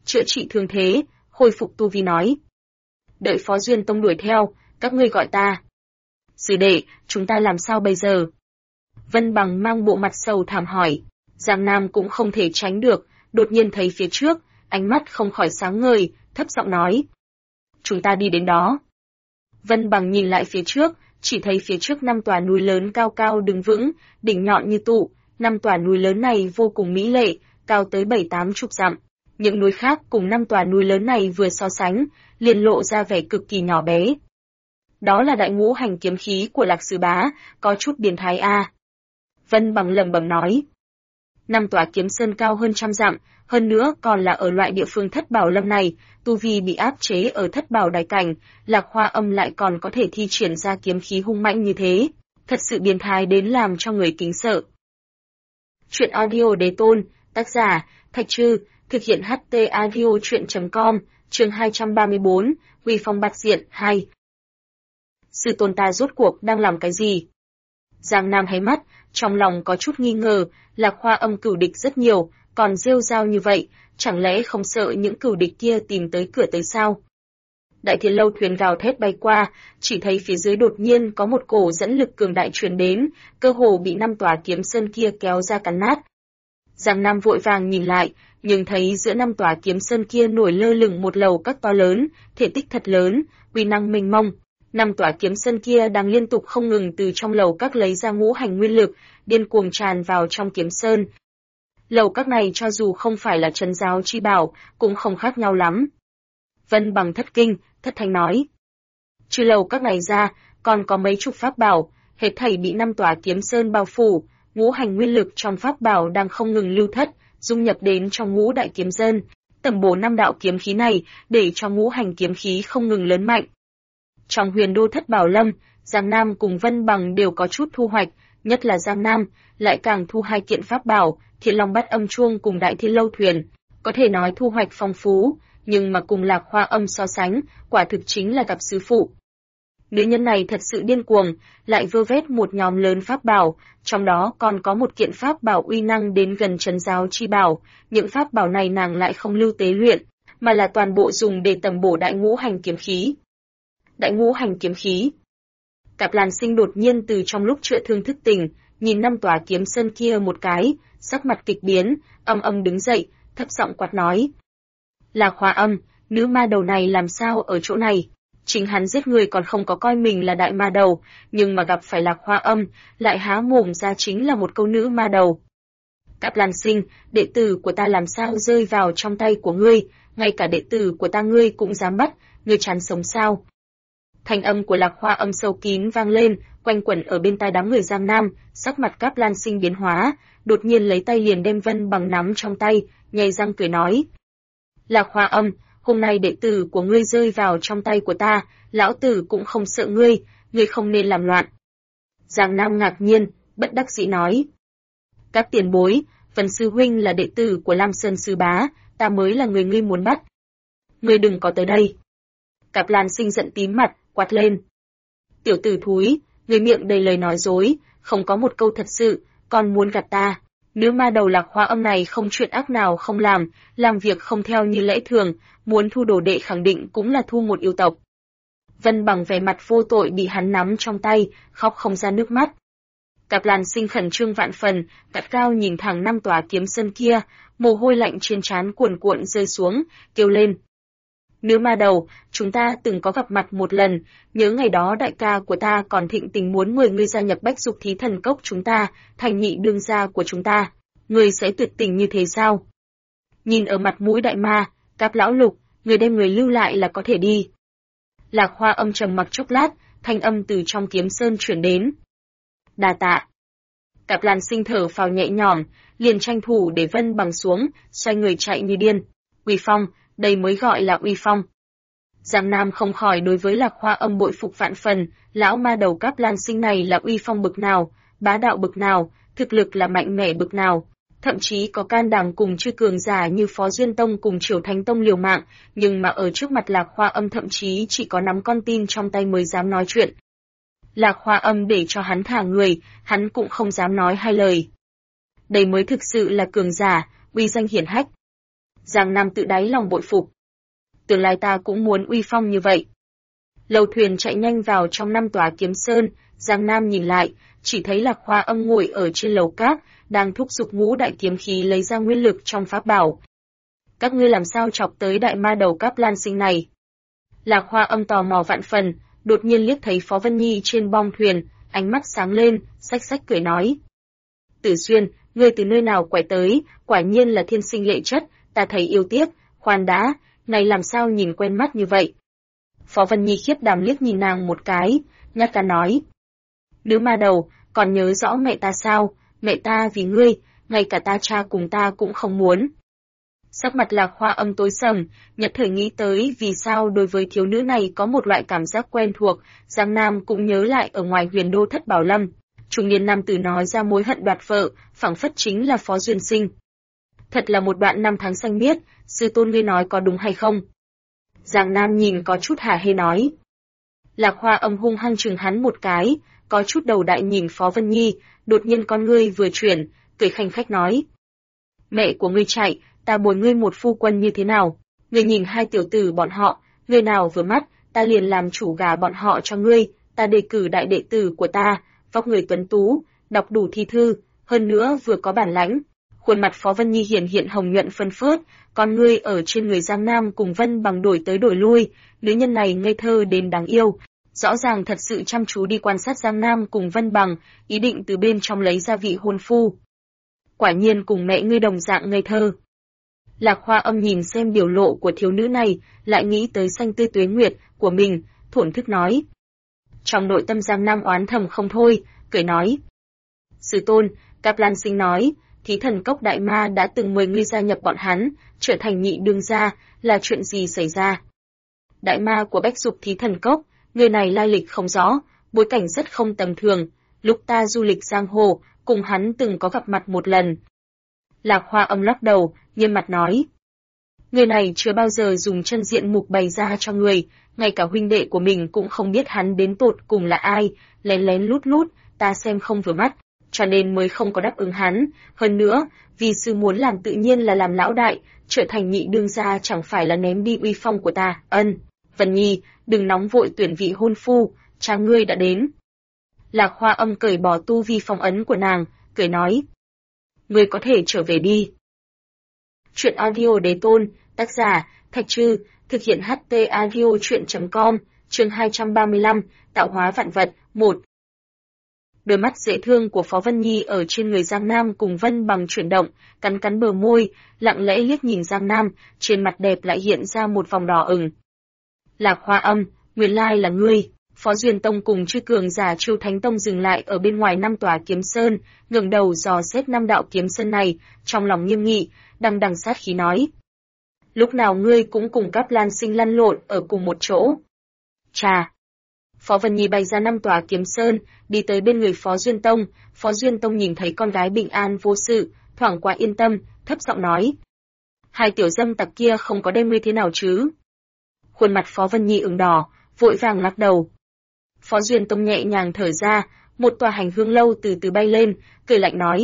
chữa trị thương thế, khôi phục tu vi nói. Đợi Phó Duyên Tông đuổi theo, các ngươi gọi ta. Sư đệ, chúng ta làm sao bây giờ? Vân Bằng mang bộ mặt sầu thảm hỏi. Giang Nam cũng không thể tránh được, đột nhiên thấy phía trước, ánh mắt không khỏi sáng ngời, thấp giọng nói. Chúng ta đi đến đó. Vân Bằng nhìn lại phía trước, chỉ thấy phía trước 5 tòa núi lớn cao cao đứng vững, đỉnh nhọn như tụ. 5 tòa núi lớn này vô cùng mỹ lệ, cao tới 7-8 chục dặm. Những núi khác cùng 5 tòa núi lớn này vừa so sánh, liền lộ ra vẻ cực kỳ nhỏ bé. Đó là đại ngũ hành kiếm khí của Lạc Sư Bá, có chút biến thái a. Vân Bằng lẩm bẩm nói. 5 tòa kiếm sơn cao hơn 100 dặm, hơn nữa còn là ở loại địa phương Thất Bảo Lâm này, tu vi bị áp chế ở Thất Bảo Đại Cảnh, Lạc Hoa Âm lại còn có thể thi triển ra kiếm khí hung mạnh như thế, thật sự biến thái đến làm cho người kính sợ. Truyện audio Đế Tôn, tác giả, Thạch Trư, thực hiện HT audio truyện.com, chương 234, Uy Phong Bạt Diện 2. Sư tôn ta rốt cuộc đang làm cái gì? Giang Nam hé mắt, trong lòng có chút nghi ngờ, Lạc Hoa Âm cửu địch rất nhiều, còn rêu rao như vậy, chẳng lẽ không sợ những cửu địch kia tìm tới cửa tới sao? Đại Thiên Lâu thuyền gào thét bay qua, chỉ thấy phía dưới đột nhiên có một cổ dẫn lực cường đại truyền đến, cơ hồ bị 5 tòa kiếm sơn kia kéo ra cắn nát. Giang Nam vội vàng nhìn lại, nhưng thấy giữa 5 tòa kiếm sơn kia nổi lơ lửng một lầu các to lớn, thể tích thật lớn, uy năng mênh mông. 5 tòa kiếm sơn kia đang liên tục không ngừng từ trong lầu các lấy ra ngũ hành nguyên lực, điên cuồng tràn vào trong kiếm sơn. Lầu các này cho dù không phải là trấn giáo chi bảo, cũng không khác nhau lắm. Vân Bằng thất kinh, thất thanh nói. Trừ lầu các này ra, còn có mấy chục pháp bảo, hết thảy bị 5 tòa kiếm sơn bao phủ, ngũ hành nguyên lực trong pháp bảo đang không ngừng lưu thất, dung nhập đến trong ngũ đại kiếm sơn, tẩm bổ 5 đạo kiếm khí này, để cho ngũ hành kiếm khí không ngừng lớn mạnh. Trong huyền đô Thất Bảo Lâm, Giang Nam cùng Vân Bằng đều có chút thu hoạch, nhất là Giang Nam, lại càng thu 2 kiện pháp bảo, Thiên Long Bát Âm Chuông cùng Đại Thiên Lâu thuyền, có thể nói thu hoạch phong phú, nhưng mà cùng Lạc Hoa Âm so sánh, quả thực chính là gặp sư phụ. Nữ nhân này thật sự điên cuồng, lại vơ vét một nhóm lớn pháp bảo, trong đó còn có một kiện pháp bảo uy năng đến gần trấn giáo chi bảo, những pháp bảo này nàng lại không lưu tế luyện, mà là toàn bộ dùng để tẩm bổ đại ngũ hành kiếm khí. Đại ngũ hành kiếm khí. Cạp Lan Sinh đột nhiên từ trong lúc chữa thương thức tỉnh, nhìn 5 tòa kiếm sơn kia một cái, sắc mặt kịch biến, âm đứng dậy, thấp giọng quát nói. Lạc Hoa Âm, nữ ma đầu này làm sao ở chỗ này? Chính hắn giết người còn không có coi mình là đại ma đầu, nhưng mà gặp phải Lạc Hoa Âm, lại há mồm ra chính là một câu nữ ma đầu. Cạp Lan Sinh, đệ tử của ta làm sao rơi vào trong tay của ngươi, ngay cả đệ tử của ta ngươi cũng dám bắt, ngươi chán sống sao? Thanh âm của Lạc Hoa Âm sâu kín vang lên, quanh quẩn ở bên tai đám người Giang Nam, sắc mặt Cáp Lan Sinh biến hóa, đột nhiên lấy tay liền đem Vân Bằng nắm trong tay, nhếch răng cười nói: "Lạc Hoa Âm, hôm nay đệ tử của ngươi rơi vào trong tay của ta, lão tử cũng không sợ ngươi, ngươi không nên làm loạn." Giang Nam ngạc nhiên, bất đắc dĩ nói: "Các tiền bối, Vân sư huynh là đệ tử của Lam Sơn sư bá, ta mới là người ngươi muốn bắt. Ngươi đừng có tới đây." Cáp Lan Sinh giận tím mặt, quát lên: "Tiểu tử thúi, ngươi miệng đầy lời nói dối, không có một câu thật sự, còn muốn gạt ta. Nữ ma đầu Lạc Hoa Âm này không chuyện ác nào không làm việc không theo như lẽ thường, muốn thu đồ đệ khẳng định cũng là thu một yêu tộc." Vân Bằng vẻ mặt vô tội bị hắn nắm trong tay, khóc không ra nước mắt. Cáp Lan Sinh khẩn trương vạn phần, gắt gao nhìn thẳng 5 tòa kiếm sơn kia, mồ hôi lạnh trên trán cuồn cuộn rơi xuống, kêu lên: "Nữ ma đầu, chúng ta từng có gặp mặt một lần, nhớ ngày đó đại ca của ta còn thịnh tình muốn mời ngươi gia nhập Bách Dục Thí Thần Cốc chúng ta, thành nhị đương gia của chúng ta, ngươi sẽ tuyệt tình như thế sao? Nhìn ở mặt mũi đại ma, Cáp lão lục, người đem người lưu lại là có thể đi." Lạc Hoa Âm trầm mặc chốc lát, thanh âm từ trong kiếm sơn chuyển đến: "Đa tạ." Cáp Lan Sinh thở phào nhẹ nhõm, liền tranh thủ để Vân Bằng xuống, xoay người chạy như điên. Uy phong, đây mới gọi là uy phong. Giang Nam không khỏi đối với Lạc Hoa Âm bội phục vạn phần, lão ma đầu Cáp Lan Sinh này là uy phong bực nào, bá đạo bực nào, thực lực là mạnh mẽ bực nào, thậm chí có can đảm cùng chư cường giả như Phó Duyên Tông cùng Triều Thánh Tông liều mạng, nhưng mà ở trước mặt Lạc Hoa Âm thậm chí chỉ có nắm con tin trong tay mới dám nói chuyện. Lạc Hoa Âm để cho hắn thả người, hắn cũng không dám nói hai lời. Đây mới thực sự là cường giả, uy danh hiển hách. Giang Nam tự đáy lòng bội phục. Tương lai ta cũng muốn uy phong như vậy. Lầu thuyền chạy nhanh vào trong 5 tòa kiếm sơn, Giang Nam nhìn lại, chỉ thấy Lạc Hoa Âm ngồi ở trên lầu cát, đang thúc giục ngũ đại kiếm khí lấy ra nguyên lực trong pháp bảo. Các ngươi làm sao chọc tới đại ma đầu Cáp Lan Sinh này? Lạc Hoa Âm tò mò vạn phần, đột nhiên liếc thấy Phó Vân Nhi trên bong thuyền, ánh mắt sáng lên, xách xách cười nói. Tử Xuyên, ngươi từ nơi nào quay tới, quả nhiên là thiên sinh lệ chất, ta thấy yêu tiếc, khoan đã, này làm sao nhìn quen mắt như vậy? Phó Vân Nhi khiếp đảm liếc nhìn nàng một cái, nhát cả nói. Nữ ma đầu, còn nhớ rõ mẹ ta sao, mẹ ta vì ngươi, ngay cả ta cha cùng ta cũng không muốn. Sắc mặt Lạc Hoa Âm tối sầm, nhất thời nghĩ tới vì sao đối với thiếu nữ này có một loại cảm giác quen thuộc, Giang Nam cũng nhớ lại ở ngoài huyền đô Thất Bảo Lâm. Trung niên nam tử nói ra mối hận đoạt vợ, phảng phất chính là Phó Duyên Sinh. Thật là một đoạn năm tháng xanh biếc, sư tôn ngươi nói có đúng hay không? Giang Nam nhìn có chút hả hê nói. Lạc Hoa Âm hung hăng chừng hắn một cái, có chút đầu đại nhìn Phó Vân Nhi, đột nhiên con ngươi vừa chuyển, cười khanh khách nói. Mẹ của ngươi chạy, ta bồi ngươi một phu quân như thế nào? Ngươi nhìn hai tiểu tử bọn họ, ngươi nào vừa mắt, ta liền làm chủ gà bọn họ cho ngươi, ta đề cử đại đệ tử của ta, vóc người tuấn tú, đọc đủ thi thư, hơn nữa vừa có bản lãnh. Khuôn mặt Phó Vân Nhi hiển hiện hồng nhuận phân phớt, con ngươi ở trên người Giang Nam cùng Vân Bằng đổi tới đổi lui, nữ nhân này ngây thơ đến đáng yêu. Rõ ràng thật sự chăm chú đi quan sát Giang Nam cùng Vân Bằng, ý định từ bên trong lấy ra vị hôn phu. Quả nhiên cùng mẹ ngươi đồng dạng ngây thơ. Lạc Hoa Âm nhìn xem biểu lộ của thiếu nữ này, lại nghĩ tới xanh tươi tuế nguyệt của mình, thổn thức nói. Trong nội tâm Giang Nam oán thầm không thôi, cười nói. Sư tôn, Cáp Lan Sinh nói, Thí Thần Cốc Đại Ma đã từng mời ngươi gia nhập bọn hắn, trở thành nhị đương gia, là chuyện gì xảy ra? Đại ma của Bách Dục Thí Thần Cốc, người này lai lịch không rõ, bối cảnh rất không tầm thường, lúc ta du lịch giang hồ, cùng hắn từng có gặp mặt một lần. Lạc Hoa Âm lắc đầu, nghiêm mặt nói. Người này chưa bao giờ dùng chân diện mục bày ra cho người, ngay cả huynh đệ của mình cũng không biết hắn đến tột cùng là ai, lén lén lút lút, ta xem không vừa mắt, cho nên mới không có đáp ứng hắn. Hơn nữa, vì sư muốn làm tự nhiên là làm lão đại, trở thành nhị đương gia chẳng phải là ném đi uy phong của ta. Vân Nhi, đừng nóng vội tuyển vị hôn phu, cha ngươi đã đến. Lạc Hoa Âm cởi bỏ tu vi phong ấn của nàng, cười nói. Ngươi có thể trở về đi. Chuyện audio đế tôn, tác giả, Thạch Trư, thực hiện HT audio chuyện.com, chương 235, tạo hóa vạn vật, 1. Đôi mắt dễ thương của Phó Vân Nhi ở trên người Giang Nam cùng Vân Bằng chuyển động, cắn cắn bờ môi, lặng lẽ liếc nhìn Giang Nam, trên mặt đẹp lại hiện ra một vòng đỏ ửng. Lạc Hoa Âm, nguyên lai là ngươi. Phó Duyên Tông cùng Chư Cường giả Chiêu Thánh Tông dừng lại ở bên ngoài 5 tòa kiếm sơn, ngẩng đầu dò xét 5 đạo kiếm sơn này, trong lòng nghiêm nghị, đằng đằng sát khí nói. Lúc nào ngươi cũng cùng Cáp Lan Sinh lăn lộn ở cùng một chỗ. Chà! Phó Vân Nhi bay ra 5 tòa kiếm sơn, đi tới bên người Phó Duyên Tông. Phó Duyên Tông nhìn thấy con gái bình an vô sự, thoảng qua yên tâm, thấp giọng nói. Hai tiểu dâm tặc kia không có đem ngươi thế nào chứ? Khuôn mặt Phó Vân Nhi ửng đỏ, vội vàng lắc đầu. Phó Duyên Tông nhẹ nhàng thở ra, một tòa hành hương lâu từ từ bay lên, cười lạnh nói.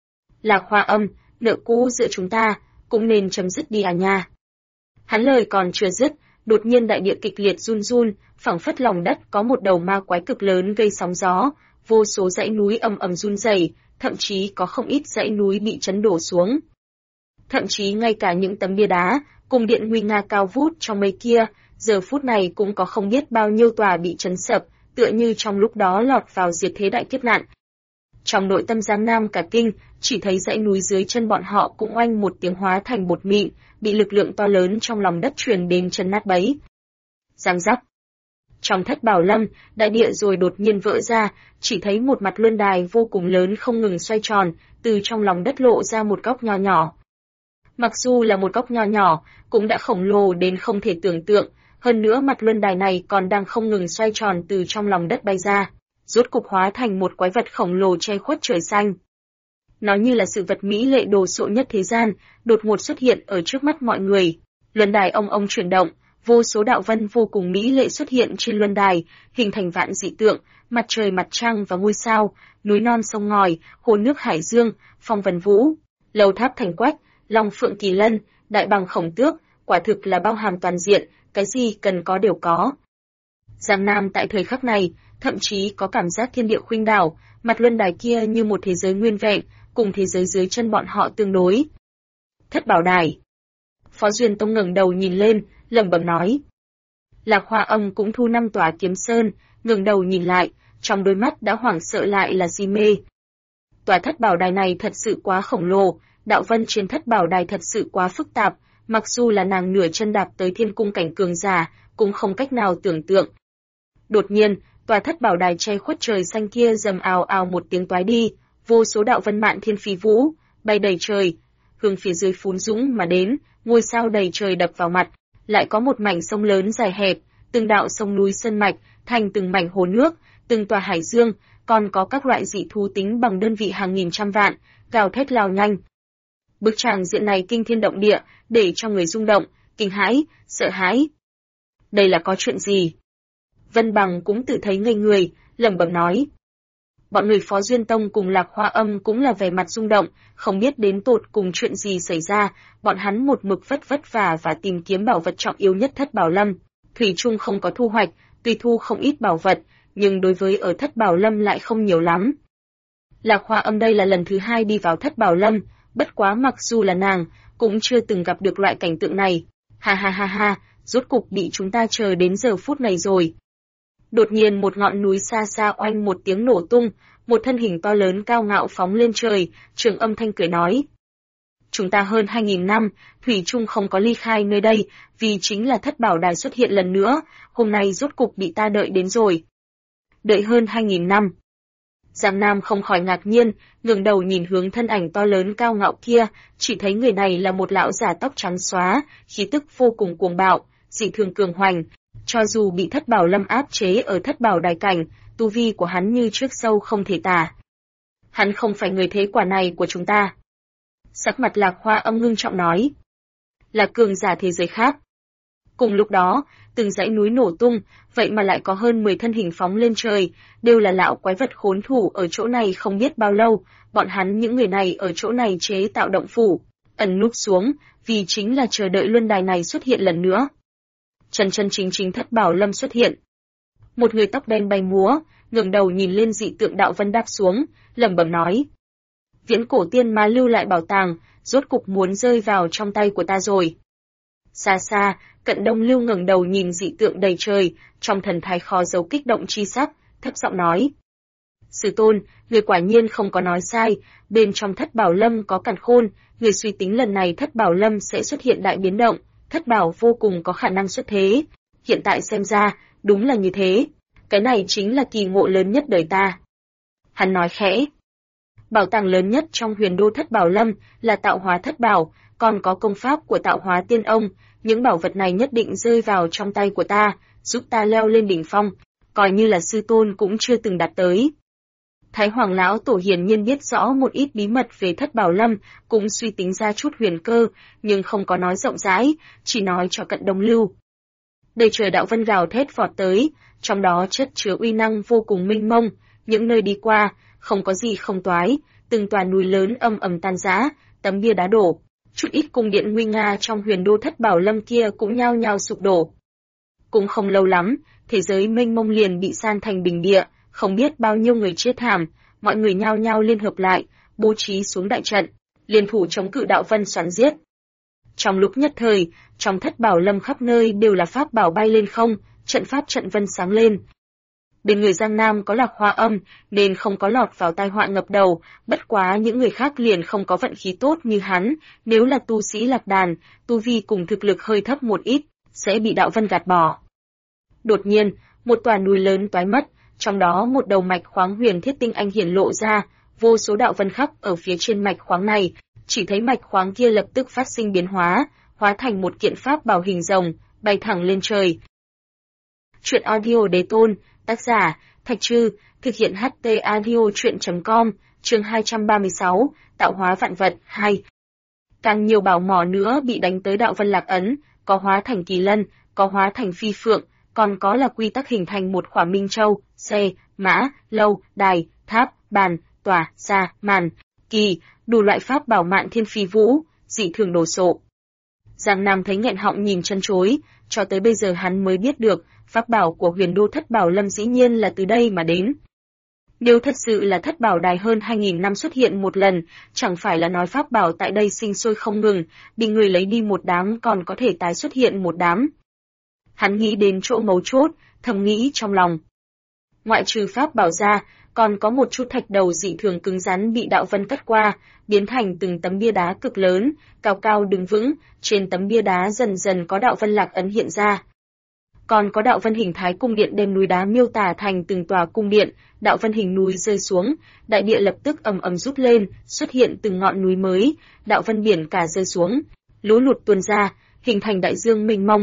Lạc Hoa Âm, nợ cũ giữa chúng ta, cũng nên chấm dứt đi à nha. Hắn lời còn chưa dứt, đột nhiên đại địa kịch liệt run run, phảng phất lòng đất có một đầu ma quái cực lớn gây sóng gió, vô số dãy núi ầm ầm run rẩy, thậm chí có không ít dãy núi bị chấn đổ xuống. Thậm chí ngay cả những tấm bia đá, cùng điện nguy nga cao vút trong mây kia, giờ phút này cũng có không biết bao nhiêu tòa bị chấn sập, tựa như trong lúc đó lọt vào diệt thế đại kiếp nạn. Trong nội tâm Giang Nam cả kinh, chỉ thấy dãy núi dưới chân bọn họ cũng oanh một tiếng hóa thành bột mịn, bị lực lượng to lớn trong lòng đất truyền đến chân nát bấy. Giang rắc. Trong Thất Bảo Lâm, đại địa rồi đột nhiên vỡ ra, chỉ thấy một mặt luân đài vô cùng lớn không ngừng xoay tròn, từ trong lòng đất lộ ra một góc nho nhỏ. Mặc dù là một góc nho nhỏ, cũng đã khổng lồ đến không thể tưởng tượng, hơn nữa mặt luân đài này còn đang không ngừng xoay tròn từ trong lòng đất bay ra, rốt cục hóa thành một quái vật khổng lồ che khuất trời xanh. Nó như là sự vật mỹ lệ đồ sộ nhất thế gian, đột ngột xuất hiện ở trước mắt mọi người. Luân đài ông chuyển động, vô số đạo vân vô cùng mỹ lệ xuất hiện trên luân đài, hình thành vạn dị tượng, mặt trời mặt trăng và ngôi sao, núi non sông ngòi, hồ nước hải dương, phong vân vũ, lầu tháp thành quách, long phượng kỳ lân, đại bằng khổng tước, quả thực là bao hàm toàn diện, cái gì cần có đều có. Giang Nam tại thời khắc này, thậm chí có cảm giác thiên địa khuynh đảo, mặt luân đài kia như một thế giới nguyên vẹn, cùng thế giới dưới chân bọn họ tương đối. Thất bảo đài. Phó Duyên Tông ngẩng đầu nhìn lên, lẩm bẩm nói. Lạc Hoa Âm cũng thu 5 tòa kiếm sơn, ngẩng đầu nhìn lại, trong đôi mắt đã hoảng sợ lại là si mê. Tòa thất bảo đài này thật sự quá khổng lồ, đạo vân trên thất bảo đài thật sự quá phức tạp, mặc dù là nàng nửa chân đạp tới thiên cung cảnh cường giả, cũng không cách nào tưởng tượng. Đột nhiên, tòa thất bảo đài che khuất trời xanh kia rầm ào ào một tiếng toái đi, vô số đạo vân mạn thiên phi vũ, bay đầy trời, hướng phía dưới phún dũng mà đến, ngôi sao đầy trời đập vào mặt, lại có một mảnh sông lớn dài hẹp, từng đạo sông núi sơn mạch, thành từng mảnh hồ nước, từng tòa hải dương, còn có các loại dị thú tính bằng đơn vị hàng nghìn trăm vạn, gào thét lao nhanh. Bức tràng diện này kinh thiên động địa, để cho người rung động, kinh hãi, sợ hãi. Đây là có chuyện gì? Vân Bằng cũng tự thấy ngây người, lẩm bẩm nói. Bọn người Phó Duyên Tông cùng Lạc Hoa Âm cũng là vẻ mặt rung động, không biết đến tột cùng chuyện gì xảy ra, bọn hắn một mực vất vả và tìm kiếm bảo vật trọng yếu nhất Thất Bảo Lâm. Thủy chung không có thu hoạch, tuy thu không ít bảo vật, nhưng đối với ở Thất Bảo Lâm lại không nhiều lắm. Lạc Hoa Âm đây là lần thứ 2 đi vào Thất Bảo Lâm, bất quá mặc dù là nàng, cũng chưa từng gặp được loại cảnh tượng này. Ha ha ha ha, rốt cục bị chúng ta chờ đến giờ phút này rồi. Đột nhiên một ngọn núi xa xa oanh một tiếng nổ tung, một thân hình to lớn cao ngạo phóng lên trời, Trường Âm Thanh cười nói. Chúng ta hơn 2.000 năm, thủy chung không có ly khai nơi đây, vì chính là Thất Bảo Đài xuất hiện lần nữa, hôm nay rốt cục bị ta đợi đến rồi. Đợi hơn 2.000 năm. Giang Nam không khỏi ngạc nhiên, ngẩng đầu nhìn hướng thân ảnh to lớn cao ngạo kia, chỉ thấy người này là một lão già tóc trắng xóa, khí tức vô cùng cuồng bạo, dị thường cường hoành. Cho dù bị Thất Bảo Lâm áp chế ở Thất Bảo Đài cảnh, tu vi của hắn như trước sâu không thể tả. Hắn không phải người thế quả này của chúng ta. Sắc mặt Lạc Hoa Âm ngưng trọng nói. Là cường giả thế giới khác. Cùng lúc đó, từng dãy núi nổ tung, vậy mà lại có hơn 10 thân hình phóng lên trời, đều là lão quái vật khốn thủ ở chỗ này không biết bao lâu, bọn hắn những người này ở chỗ này chế tạo động phủ, ẩn núp xuống, vì chính là chờ đợi luân đài này xuất hiện lần nữa. Chân chân chính chính Thất Bảo Lâm xuất hiện. Một người tóc đen bay múa, ngẩng đầu nhìn lên dị tượng đạo vân đáp xuống, lẩm bẩm nói: Viễn cổ tiên ma lưu lại bảo tàng, rốt cục muốn rơi vào trong tay của ta rồi. Xa xa, Cận Đông Lưu ngẩng đầu nhìn dị tượng đầy trời, trong thần thái khó giấu kích động chi sắc, thấp giọng nói: Sư tôn, người quả nhiên không có nói sai, bên trong Thất Bảo Lâm có càn khôn, người suy tính lần này Thất Bảo Lâm sẽ xuất hiện đại biến động. Thất bảo vô cùng có khả năng xuất thế. Hiện tại xem ra, đúng là như thế. Cái này chính là kỳ ngộ lớn nhất đời ta. Hắn nói khẽ. Bảo tàng lớn nhất trong huyền đô Thất Bảo Lâm là tạo hóa thất bảo, còn có công pháp của tạo hóa tiên ông. Những bảo vật này nhất định rơi vào trong tay của ta, giúp ta leo lên đỉnh phong, coi như là sư tôn cũng chưa từng đạt tới. Thái Hoàng Lão Tổ hiển nhiên biết rõ một ít bí mật về Thất Bảo Lâm, cũng suy tính ra chút huyền cơ, nhưng không có nói rộng rãi, chỉ nói cho Cận Đông Lưu. Đầy trời đạo vân gào thét vọt tới, trong đó chất chứa uy năng vô cùng mênh mông, những nơi đi qua, không có gì không toái, từng tòa núi lớn âm ầm tan rã, tấm bia đá đổ, chút ít cung điện nguy nga trong huyền đô Thất Bảo Lâm kia cũng nhao nhao sụp đổ. Cũng không lâu lắm, thế giới mênh mông liền bị san thành bình địa. Không biết bao nhiêu người chết thảm, mọi người nhao nhao liên hợp lại, bố trí xuống đại trận, liên thủ chống cự đạo vân xoắn giết. Trong lúc nhất thời, trong Thất Bảo Lâm khắp nơi đều là pháp bảo bay lên không, trận pháp trận vân sáng lên. Bên người Giang Nam có Lạc Hoa Âm, nên không có lọt vào tai họa ngập đầu, bất quá những người khác liền không có vận khí tốt như hắn, nếu là tu sĩ lạc đàn, tu vi cùng thực lực hơi thấp một ít, sẽ bị đạo vân gạt bỏ. Đột nhiên, một tòa núi lớn toái mất. Trong đó một đầu mạch khoáng huyền thiết tinh anh hiển lộ ra, vô số đạo vân khắc ở phía trên mạch khoáng này, chỉ thấy mạch khoáng kia lập tức phát sinh biến hóa, hóa thành một kiện pháp bảo hình rồng, bay thẳng lên trời. Truyện audio Đế Tôn, tác giả, Thạch Trư, thực hiện HT audio truyện.com, chương 236, tạo hóa vạn vật, 2. Càng nhiều bảo mỏ nữa bị đánh tới đạo vân lạc ấn, có hóa thành kỳ lân, có hóa thành phi phượng, còn có là quy tắc hình thành một khỏa minh châu, xe, mã, lâu, đài, tháp, bàn, tòa, xa, màn, kỳ, đủ loại pháp bảo mạn thiên phi vũ, dị thường đồ sộ. Giang Nam thấy nghẹn họng nhìn chân chối, cho tới bây giờ hắn mới biết được, pháp bảo của Huyền Đô Thất Bảo Lâm dĩ nhiên là từ đây mà đến. Nếu thật sự là thất bảo đài hơn 2.000 năm xuất hiện một lần, chẳng phải là nói pháp bảo tại đây sinh sôi không ngừng, bị người lấy đi một đám còn có thể tái xuất hiện một đám. Hắn nghĩ đến chỗ mấu chốt, thầm nghĩ trong lòng. Ngoại trừ pháp bảo ra, còn có một chút thạch đầu dị thường cứng rắn bị đạo vân cắt qua, biến thành từng tấm bia đá cực lớn, cao cao đứng vững, trên tấm bia đá dần dần có đạo vân lạc ấn hiện ra. Còn có đạo vân hình thái cung điện đem núi đá miêu tả thành từng tòa cung điện, đạo vân hình núi rơi xuống, đại địa lập tức ầm ầm rút lên, xuất hiện từng ngọn núi mới, đạo vân biển cả rơi xuống, lũ lụt tuôn ra, hình thành đại dương mênh mông.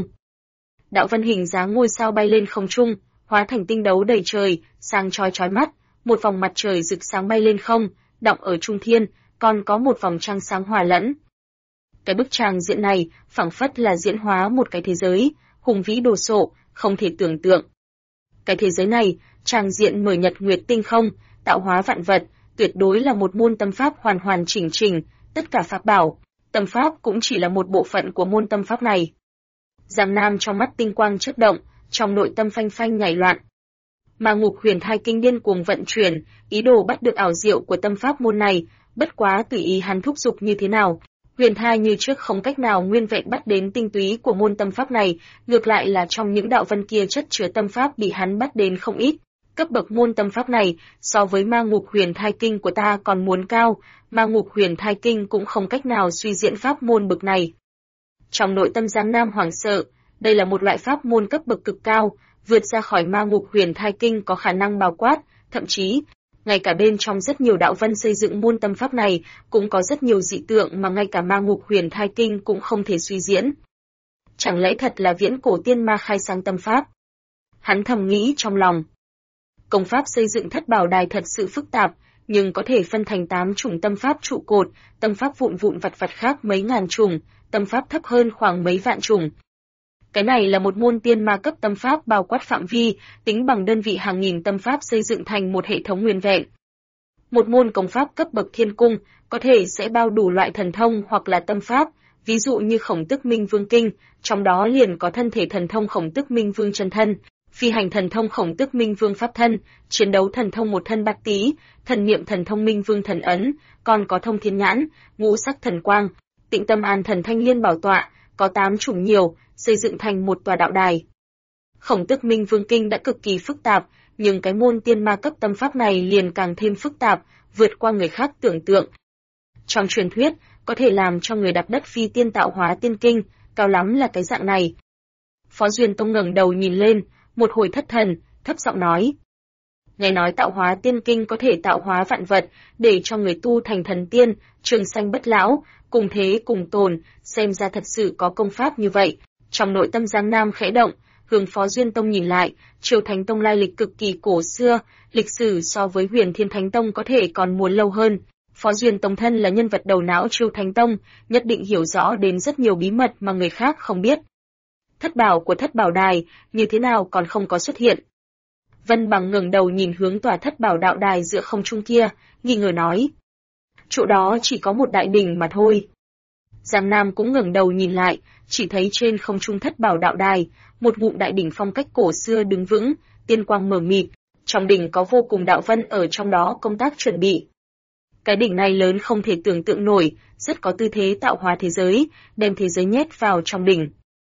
Đạo vân hình dáng ngôi sao bay lên không trung, hóa thành tinh đấu đầy trời, sáng chói chói mắt, một vòng mặt trời rực sáng bay lên không, đọng ở trung thiên, còn có một vòng trăng sáng hòa lẫn. Cái bức tràng diện này, phảng phất là diễn hóa một cái thế giới, hùng vĩ đồ sộ, không thể tưởng tượng. Cái thế giới này, tràng diện mở nhật nguyệt tinh không, tạo hóa vạn vật, tuyệt đối là một môn tâm pháp hoàn hoàn chỉnh chỉnh, tất cả pháp bảo, tâm pháp cũng chỉ là một bộ phận của môn tâm pháp này. Giang Nam trong mắt tinh quang chớp động, trong nội tâm phanh phanh nhảy loạn. Mà Ngục Huyền Thai kinh điên cuồng vận chuyển, ý đồ bắt được ảo diệu của tâm pháp môn này, bất quá tùy ý hắn thúc giục như thế nào, Huyền Thai như trước không cách nào nguyên vẹn bắt đến tinh túy của môn tâm pháp này, ngược lại là trong những đạo vân kia chất chứa tâm pháp bị hắn bắt đến không ít. Cấp bậc môn tâm pháp này, so với Ma Ngục Huyền Thai kinh của ta còn muốn cao, Ma Ngục Huyền Thai kinh cũng không cách nào suy diễn pháp môn bậc này. Trong nội tâm Giang Nam hoảng sợ, đây là một loại pháp môn cấp bậc cực cao, vượt ra khỏi Ma Ngục Huyền Thai kinh có khả năng bao quát, thậm chí ngay cả bên trong rất nhiều đạo vân xây dựng môn tâm pháp này, cũng có rất nhiều dị tượng mà ngay cả Ma Ngục Huyền Thai kinh cũng không thể suy diễn. Chẳng lẽ thật là viễn cổ tiên ma khai sáng tâm pháp? Hắn thầm nghĩ trong lòng. Công pháp xây dựng thất bảo đài thật sự phức tạp, nhưng có thể phân thành 8 chủng tâm pháp trụ cột, tâm pháp vụn vụn vặt vặt khác mấy ngàn chủng, tâm pháp thấp hơn khoảng mấy vạn chủng. Cái này là một môn tiên ma cấp tâm pháp bao quát phạm vi, tính bằng đơn vị hàng nghìn tâm pháp xây dựng thành một hệ thống nguyên vẹn. Một môn công pháp cấp bậc thiên cung, có thể sẽ bao đủ loại thần thông hoặc là tâm pháp, ví dụ như Khổng Tức Minh Vương Kinh, trong đó liền có thân thể thần thông Khổng Tức Minh Vương chân thân, phi hành thần thông Khổng Tức Minh Vương pháp thân, chiến đấu thần thông một thân bát tý, thần niệm thần thông Minh Vương thần ấn, còn có thông thiên nhãn, ngũ sắc thần quang, tịnh tâm an thần thanh liên bảo tọa, có 8 chủng nhiều, xây dựng thành một tòa đạo đài. Khổng Tức Minh Vương Kinh đã cực kỳ phức tạp, nhưng cái môn tiên ma cấp tâm pháp này liền càng thêm phức tạp, vượt qua người khác tưởng tượng. Trong truyền thuyết, có thể làm cho người đạp đất phi tiên tạo hóa tiên kinh, cao lắm là cái dạng này. Phó Duyên Tông ngẩng đầu nhìn lên, một hồi thất thần, thấp giọng nói. Nghe nói tạo hóa tiên kinh có thể tạo hóa vạn vật, để cho người tu thành thần tiên, trường sanh bất lão, cùng thế cùng tồn, xem ra thật sự có công pháp như vậy. Trong nội tâm Giang Nam khẽ động, hướng Phó Duyên Tông nhìn lại, Triều Thánh Tông lai lịch cực kỳ cổ xưa, lịch sử so với Huyền Thiên Thánh Tông có thể còn muốn lâu hơn. Phó Duyên Tông thân là nhân vật đầu não Triều Thánh Tông, nhất định hiểu rõ đến rất nhiều bí mật mà người khác không biết. Thất bảo của thất bảo đài, như thế nào còn không có xuất hiện. Vân Bằng ngẩng đầu nhìn hướng tòa thất bảo đạo đài giữa không trung kia, nghi ngờ nói. Chỗ đó chỉ có một đại đỉnh mà thôi. Giang Nam cũng ngẩng đầu nhìn lại, chỉ thấy trên không trung thất bảo đạo đài, một ngụm đại đỉnh phong cách cổ xưa đứng vững, tiên quang mờ mịt, trong đỉnh có vô cùng đạo vân ở trong đó công tác chuẩn bị. Cái đỉnh này lớn không thể tưởng tượng nổi, rất có tư thế tạo hóa thế giới, đem thế giới nhét vào trong đỉnh.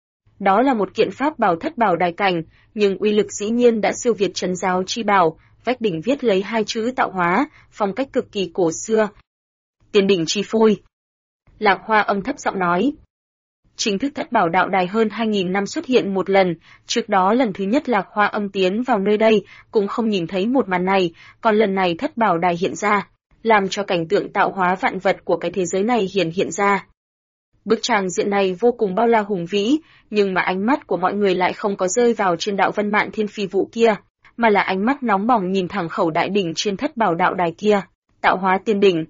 Đó là một kiện pháp bảo thất bảo đài cảnh, nhưng uy lực dĩ nhiên đã siêu việt trấn giáo chi bảo, vách đỉnh viết lấy 2 chữ tạo hóa, phong cách cực kỳ cổ xưa. Tiên đỉnh chi phôi. Lạc Hoa âm thấp giọng nói. Chính thức thất bảo đạo đài hơn 2.000 năm xuất hiện một lần, trước đó lần thứ nhất Lạc Hoa âm tiến vào nơi đây, cũng không nhìn thấy một màn này, còn lần này thất bảo đài hiện ra, làm cho cảnh tượng tạo hóa vạn vật của cái thế giới này hiện ra. Bức tràng diện này vô cùng bao la hùng vĩ, nhưng mà ánh mắt của mọi người lại không có rơi vào trên đạo vân mạn thiên phi vụ kia, mà là ánh mắt nóng bỏng nhìn thẳng khẩu đại đỉnh trên thất bảo đạo đài kia, tạo hóa tiên đỉnh.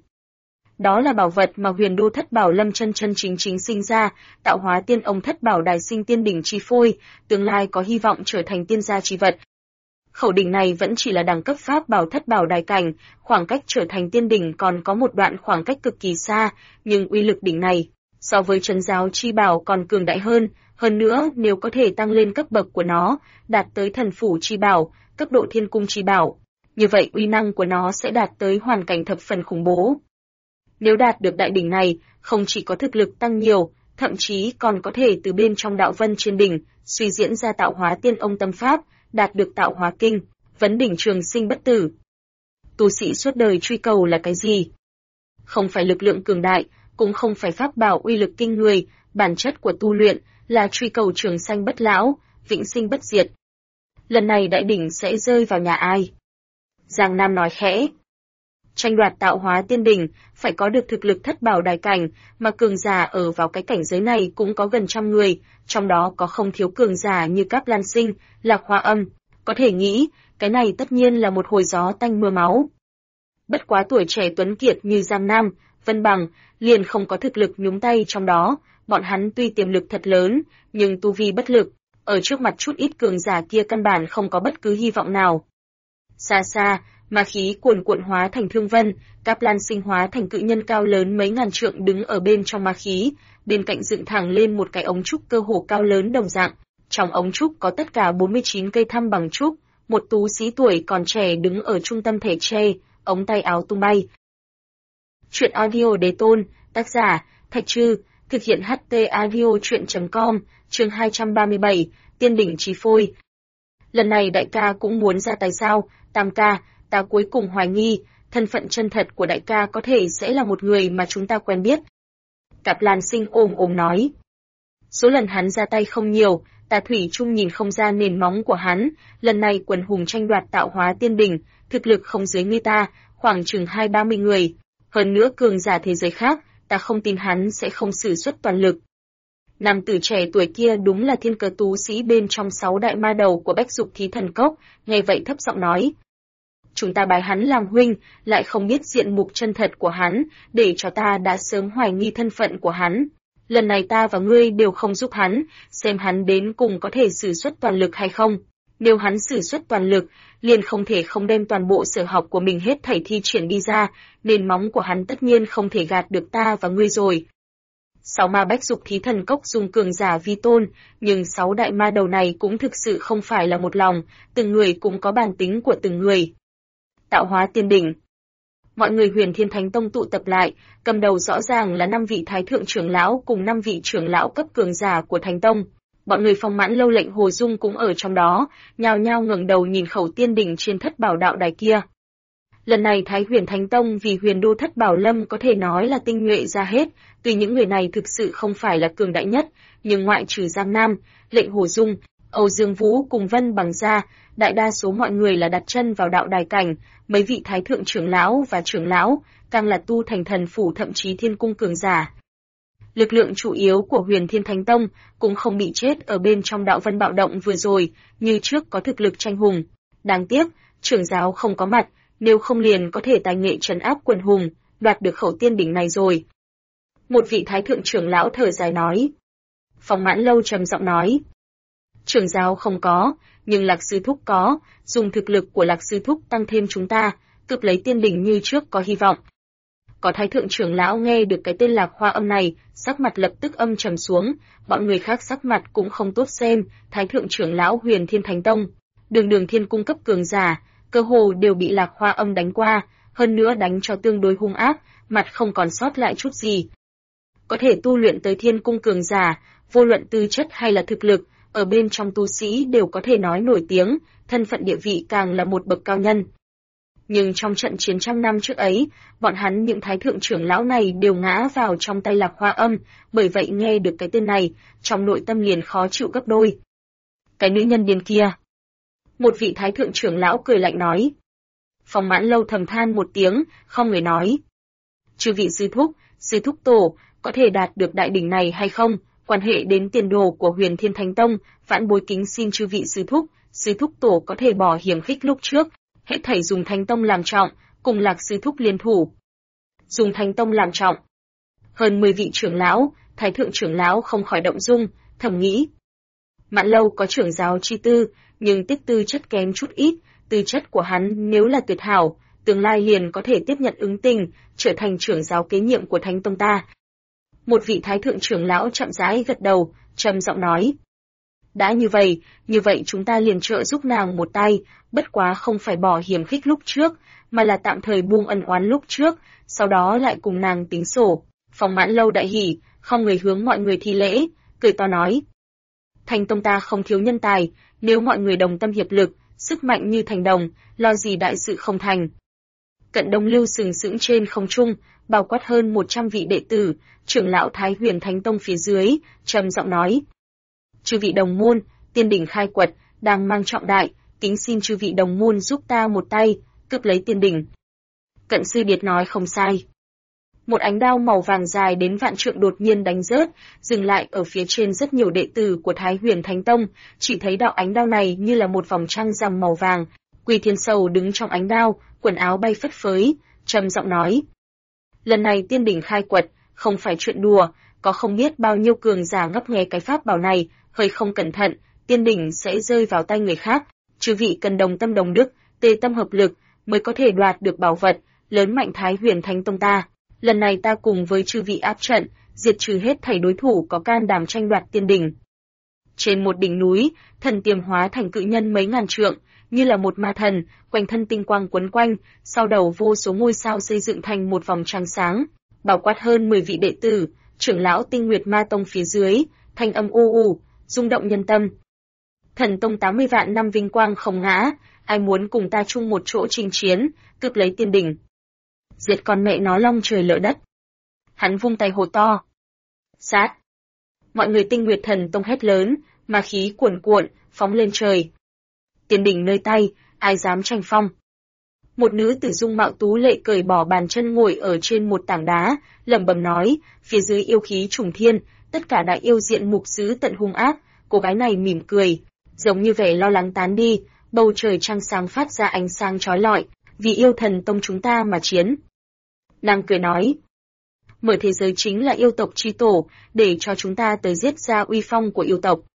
Đó là bảo vật mà Huyền Đô Thất Bảo Lâm chân chính sinh ra, tạo hóa tiên ông thất bảo đài sinh tiên đỉnh chi phôi, tương lai có hy vọng trở thành tiên gia chi vật. Khẩu đỉnh này vẫn chỉ là đẳng cấp pháp bảo thất bảo đài cảnh, khoảng cách trở thành tiên đỉnh còn có một đoạn khoảng cách cực kỳ xa, nhưng uy lực đỉnh này So với trấn giáo chi bảo còn cường đại hơn nữa nếu có thể tăng lên cấp bậc của nó, đạt tới thần phủ chi bảo, cấp độ thiên cung chi bảo, như vậy uy năng của nó sẽ đạt tới hoàn cảnh thập phần khủng bố. Nếu đạt được đại đỉnh này, không chỉ có thực lực tăng nhiều, thậm chí còn có thể từ bên trong đạo vân trên đỉnh, suy diễn ra tạo hóa tiên ông tâm pháp, đạt được tạo hóa kinh, vấn đỉnh trường sinh bất tử. Tu sĩ suốt đời truy cầu là cái gì? Không phải lực lượng cường đại, cũng không phải pháp bảo uy lực kinh người, bản chất của tu luyện là truy cầu trường sanh bất lão, vĩnh sinh bất diệt. Lần này đại đỉnh sẽ rơi vào nhà ai? Giang Nam nói khẽ. Tranh đoạt tạo hóa tiên đỉnh, phải có được thực lực thất bảo đại cảnh, mà cường giả ở vào cái cảnh giới này cũng có gần 100 người, trong đó có không thiếu cường giả như Cáp Lan Sinh, Lạc Hoa Âm. Có thể nghĩ, cái này tất nhiên là một hồi gió tanh mưa máu. Bất quá tuổi trẻ tuấn kiệt như Giang Nam, Vân Bằng, liền không có thực lực nhúng tay trong đó, bọn hắn tuy tiềm lực thật lớn, nhưng tu vi bất lực, ở trước mặt chút ít cường giả kia căn bản không có bất cứ hy vọng nào. Xa xa, ma khí cuồn cuộn hóa thành thương vân, Cáp Lan Sinh hóa thành cự nhân cao lớn mấy ngàn trượng đứng ở bên trong ma khí, bên cạnh dựng thẳng lên một cái ống trúc cơ hồ cao lớn đồng dạng, trong ống trúc có tất cả 49 cây thăm bằng trúc, một tú sĩ tuổi còn trẻ đứng ở trung tâm thể tre, ống tay áo tung bay. Truyện audio đế tôn, tác giả, Thạch Trư, thực hiện HT audio truyện.com, chương 237, tiên đỉnh trí phôi. Lần này đại ca cũng muốn ra tay sao? Tam ca, ta cuối cùng hoài nghi, thân phận chân thật của đại ca có thể sẽ là một người mà chúng ta quen biết. Cáp Lan Sinh ôm nói. Số lần hắn ra tay không nhiều, ta thủy chung nhìn không ra nền móng của hắn, lần này quần hùng tranh đoạt tạo hóa tiên đỉnh, thực lực không dưới người ta, khoảng chừng 20-30 người. Hơn nữa cường giả thế giới khác, ta không tin hắn sẽ không sử xuất toàn lực. Nam tử trẻ tuổi kia đúng là thiên cơ tú sĩ bên trong 6 đại ma đầu của Bách Dục Thí Thần Cốc, nghe vậy thấp giọng nói. Chúng ta bái hắn làm huynh, lại không biết diện mục chân thật của hắn, để cho ta đã sớm hoài nghi thân phận của hắn. Lần này ta và ngươi đều không giúp hắn, xem hắn đến cùng có thể sử xuất toàn lực hay không. Nếu hắn sử xuất toàn lực, liền không thể không đem toàn bộ sở học của mình hết thảy thi triển đi ra, nền móng của hắn tất nhiên không thể gạt được ta và ngươi rồi. 6 ma Bách Dục Thí Thần Cốc dùng cường giả vi tôn, nhưng 6 đại ma đầu này cũng thực sự không phải là một lòng, từng người cũng có bản tính của từng người. Tạo hóa tiên đỉnh. Mọi người Huyền Thiên Thánh Tông tụ tập lại, cầm đầu rõ ràng là 5 vị thái thượng trưởng lão cùng 5 vị trưởng lão cấp cường giả của Thánh Tông. Bọn người Phong Mãn Lâu Lệnh Hồ Dung cũng ở trong đó, nhao nhao ngẩng đầu nhìn khẩu tiên đỉnh trên thất bảo đạo đài kia. Lần này Thái Huyền Thánh Tông vì Huyền Đô Thất Bảo Lâm có thể nói là tinh nhuệ ra hết, tuy những người này thực sự không phải là cường đại nhất, nhưng ngoại trừ Giang Nam, Lệnh Hồ Dung, Âu Dương Vũ cùng Vân Bằng ra, đại đa số mọi người là đặt chân vào đạo đài cảnh, mấy vị thái thượng trưởng lão và trưởng lão, càng là tu thành thần phủ thậm chí thiên cung cường giả. Lực lượng chủ yếu của Huyền Thiên Thánh Tông cũng không bị chết ở bên trong đạo vân bạo động vừa rồi, như trước có thực lực tranh hùng. Đáng tiếc, trưởng giáo không có mặt, nếu không liền có thể tài nghệ trấn áp quần hùng, đoạt được khẩu tiên đỉnh này rồi. Một vị thái thượng trưởng lão thở dài nói. Phong Mãn Lâu trầm giọng nói. Trưởng giáo không có, nhưng Lạc Sư Thúc có, dùng thực lực của Lạc Sư Thúc tăng thêm chúng ta, cướp lấy tiên đỉnh như trước có hy vọng. Có thái thượng trưởng lão nghe được cái tên Lạc Hoa Âm này, sắc mặt lập tức âm trầm xuống, bọn người khác sắc mặt cũng không tốt xem, thái thượng trưởng lão Huyền Thiên Thánh Tông, đường thiên cung cấp cường giả, cơ hồ đều bị Lạc Hoa Âm đánh qua, hơn nữa đánh cho tương đối hung ác, mặt không còn sót lại chút gì. Có thể tu luyện tới thiên cung cường giả, vô luận tư chất hay là thực lực, ở bên trong tu sĩ đều có thể nói nổi tiếng, thân phận địa vị càng là một bậc cao nhân. Nhưng trong trận chiến 100 năm trước ấy, bọn hắn những thái thượng trưởng lão này đều ngã vào trong tay Lạc Hoa Âm, bởi vậy nghe được cái tên này, trong nội tâm liền khó chịu gấp đôi. Cái nữ nhân điên kia. Một vị thái thượng trưởng lão cười lạnh nói. Phong Mãn Lâu thầm than một tiếng, không người nói. Chư vị sư thúc tổ, có thể đạt được đại đỉnh này hay không, quan hệ đến tiền đồ của Huyền Thiên Thánh Tông, vãn bối kính xin chư vị sư thúc tổ có thể bỏ hiểm khích lúc trước, hết thảy dùng Thánh Tông làm trọng, cùng Lạc sư thúc liên thủ. Dùng Thánh Tông làm trọng. Hơn 10 vị trưởng lão, thái thượng trưởng lão không khỏi động dung, thầm nghĩ. Mãn Lâu có trưởng giáo chi tư, nhưng tiết tư chất kém chút ít, tư chất của hắn nếu là tuyệt hảo, tương lai liền có thể tiếp nhận ứng tình, trở thành trưởng giáo kế nhiệm của Thánh Tông ta. Một vị thái thượng trưởng lão chậm rãi gật đầu, trầm giọng nói. Đã như vậy chúng ta liền trợ giúp nàng một tay, bất quá không phải bỏ hiểm khích lúc trước, mà là tạm thời buông ân oán lúc trước, sau đó lại cùng nàng tính sổ. Phong Mãn Lâu đại hỉ, không người hướng mọi người thi lễ, cười to nói. Thành tông ta không thiếu nhân tài, nếu mọi người đồng tâm hiệp lực, sức mạnh như thành đồng, lo gì đại sự không thành. Cận Đông Lưu sừng sững trên không trung, bao quát hơn 100 vị đệ tử, trưởng lão Thái Huyền Thánh Tông phía dưới, trầm giọng nói. Chư vị đồng môn, tiên đỉnh khai quật, đang mang trọng đại, kính xin chư vị đồng môn giúp ta một tay, cướp lấy tiên đỉnh. Cận Sư Điệt nói không sai. Một ánh đao màu vàng dài đến vạn trượng đột nhiên đánh rớt, dừng lại ở phía trên rất nhiều đệ tử của Thái Huyền Thánh Tông, chỉ thấy đạo ánh đao này như là một vòng trăng rằm màu vàng. Quỳ Thiên Sầu đứng trong ánh đao, quần áo bay phất phới, trầm giọng nói. Lần này tiên đỉnh khai quật, không phải chuyện đùa, có không biết bao nhiêu cường giả ngấp nghé cái pháp bảo này, hơi không cẩn thận, tiên đỉnh sẽ rơi vào tay người khác. Chư vị cần đồng tâm đồng đức, tề tâm hợp lực, mới có thể đoạt được bảo vật, lớn mạnh Thái Huyền Thánh Tông ta. Lần này ta cùng với chư vị áp trận, diệt trừ hết thảy đối thủ có can đảm tranh đoạt tiên đỉnh. Trên một đỉnh núi, thần tiềm hóa thành cự nhân mấy ngàn trượng, như là một ma thần, quanh thân tinh quang quấn quanh, sau đầu vô số ngôi sao xây dựng thành một vòng trăng sáng, bao quát hơn 10 vị đệ tử, trưởng lão Tinh Nguyệt Ma Tông phía dưới, thanh âm u u, rung động nhân tâm. Thần tông 80 vạn năm vinh quang không ngã, ai muốn cùng ta chung một chỗ chinh chiến, cướp lấy tiên đỉnh. Diệt con mẹ nó long trời lở đất. Hắn vung tay hô to. Sát. Mọi người Tinh Nguyệt Thần Tông hét lớn, ma khí cuồn cuộn, phóng lên trời. Tiên đỉnh nơi tay, ai dám tranh phong. Một nữ tử dung mạo tú lệ cởi bỏ bàn chân ngồi ở trên một tảng đá, lẩm bẩm nói, phía dưới yêu khí trùng thiên, tất cả đại yêu diện mục dữ tận hung ác. Cô gái này mỉm cười, giống như vẻ lo lắng tán đi, bầu trời trăng sáng phát ra ánh sáng chói lọi, vì yêu thần tông chúng ta mà chiến. Nàng cười nói, mở thế giới chính là yêu tộc chi tổ, để cho chúng ta tới giết ra uy phong của yêu tộc.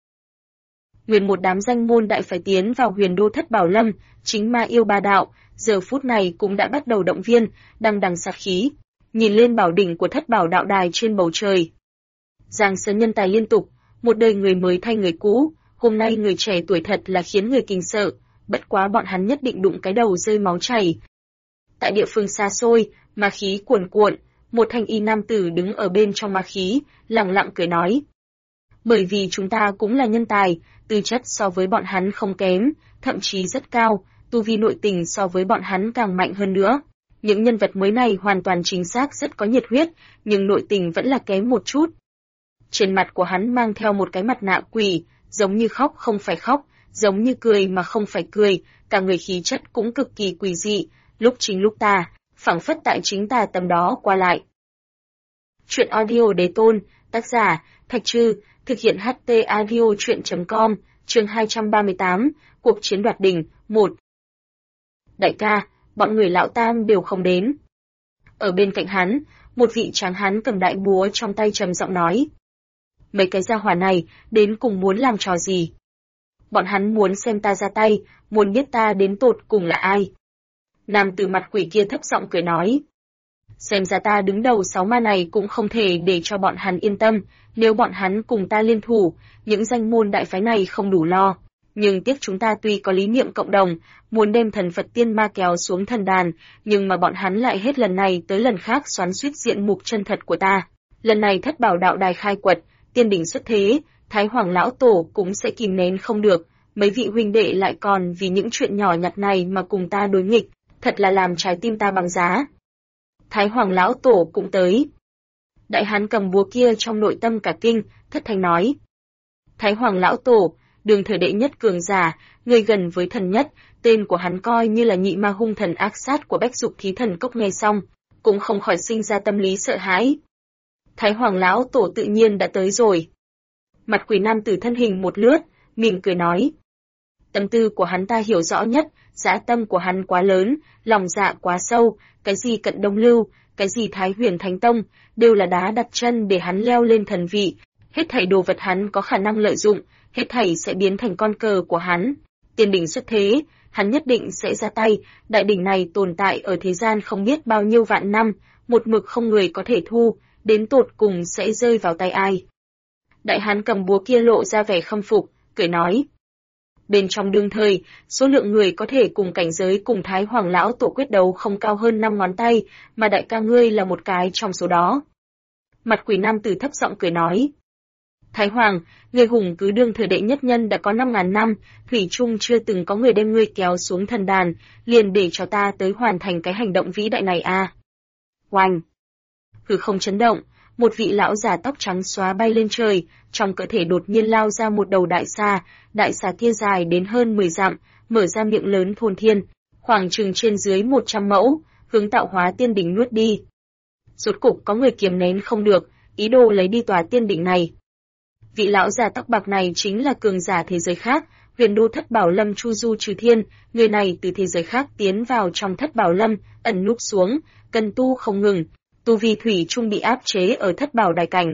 Nguyên một đám danh môn đại phải tiến vào huyền đô Thất Bảo Lâm, chính ma yêu ba đạo, giờ phút này cũng đã bắt đầu động viên, đằng đằng sát khí, nhìn lên bảo đỉnh của Thất Bảo đạo đài trên bầu trời. Giang sơn nhân tài liên tục, một đời người mới thay người cũ, hôm nay người trẻ tuổi thật là khiến người kinh sợ, bất quá bọn hắn nhất định đụng cái đầu rơi máu chảy. Tại địa phương xa xôi, ma khí cuồn cuộn, một thanh y nam tử đứng ở bên trong ma khí, lặng lặng cười nói. Bởi vì chúng ta cũng là nhân tài, tư chất so với bọn hắn không kém, thậm chí rất cao, tu vi nội tình so với bọn hắn càng mạnh hơn nữa. Những nhân vật mới này hoàn toàn chính xác rất có nhiệt huyết, nhưng nội tình vẫn là kém một chút. Trên mặt của hắn mang theo một cái mặt nạ quỷ, giống như khóc không phải khóc, giống như cười mà không phải cười, cả người khí chất cũng cực kỳ quỷ dị, lúc chính lúc tà, phảng phất tại chính tà tầm đó qua lại. Chuyện audio Đế Tôn, tác giả, Thạch Trư, thực hiện HT audio chuyện.com, chương 238, cuộc chiến đoạt đỉnh, 1. Đại ca, bọn người lão tam đều không đến. Ở bên cạnh hắn, một vị tráng hán cầm đại búa trong tay trầm giọng nói. Mấy cái gia hỏa này, đến cùng muốn làm trò gì? Bọn hắn muốn xem ta ra tay, muốn biết ta đến tột cùng là ai. Nam tử mặt quỷ kia thấp giọng cười nói. Xem ra ta đứng đầu 6 ma này cũng không thể để cho bọn hắn yên tâm, nếu bọn hắn cùng ta liên thủ, những danh môn đại phái này không đủ lo. Nhưng tiếc chúng ta tuy có lý niệm cộng đồng, muốn đem thần Phật tiên ma kéo xuống thần đàn, nhưng mà bọn hắn lại hết lần này tới lần khác xoắn xuýt diện mục chân thật của ta. Lần này Thất Bảo đạo đài khai quật, tiên đỉnh xuất thế, Thái Hoàng lão tổ cũng sẽ kìm nén không được, mấy vị huynh đệ lại còn vì những chuyện nhỏ nhặt này mà cùng ta đối nghịch, thật là làm trái tim ta bằng giá. Thái Hoàng lão tổ cũng tới. Đại hán cầm búa kia trong nội tâm cả kinh, thất thanh nói. Thái Hoàng lão tổ, đường thời đệ nhất cường giả, người gần với thần nhất, tên của hắn coi như là nhị ma hung thần ác sát của Bách Dục Thí Thần Cốc nghe xong, cũng không khỏi sinh ra tâm lý sợ hãi. Thái Hoàng lão tổ tự nhiên đã tới rồi. Mặt quỷ nam tử thân hình một lướt, mỉm cười nói. Tâm tư của hắn ta hiểu rõ nhất, dã tâm của hắn quá lớn, lòng dạ quá sâu, cái gì Cận Đông Lưu, cái gì Thái Huyền Thánh Tông, đều là đá đặt chân để hắn leo lên thần vị. Hết thảy đồ vật hắn có khả năng lợi dụng, hết thảy sẽ biến thành con cờ của hắn. Tiên đỉnh xuất thế, hắn nhất định sẽ ra tay, đại đỉnh này tồn tại ở thế gian không biết bao nhiêu vạn năm, một mực không người có thể thu, đến tột cùng sẽ rơi vào tay ai. Đại hán cầm búa kia lộ ra vẻ khâm phục, cười nói. Bên trong đương thời, số lượng người có thể cùng cảnh giới cùng Thái Hoàng lão tổ quyết đấu không cao hơn 5 ngón tay, mà đại ca ngươi là một cái trong số đó. Mặt quỷ nam tử thấp giọng cười nói. Thái Hoàng, người hùng cứ đương thời đệ nhất nhân đã có 5.000 năm, thủy chung chưa từng có người đem ngươi kéo xuống thần đàn, liền để cho ta tới hoàn thành cái hành động vĩ đại này à. Oanh! Hư không chấn động, một vị lão già tóc trắng xóa bay lên trời, trong cơ thể đột nhiên lao ra một đầu đại xà kia dài đến hơn 10 dặm, mở ra miệng lớn thôn thiên, khoảng chừng trên dưới 100 mẫu, hướng Tạo Hóa Tiên đỉnh nuốt đi. Rốt cục có người kiềm nén không được, ý đồ lấy đi tòa tiên đỉnh này. Vị lão già tóc bạc này chính là cường giả thế giới khác, Huyền Đô Thất Bảo Lâm Chu Du Trừ Thiên, người này từ thế giới khác tiến vào trong Thất Bảo Lâm, ẩn núp xuống, cần tu không ngừng, tu vi thủy chung bị áp chế ở Thất Bảo Đài cảnh.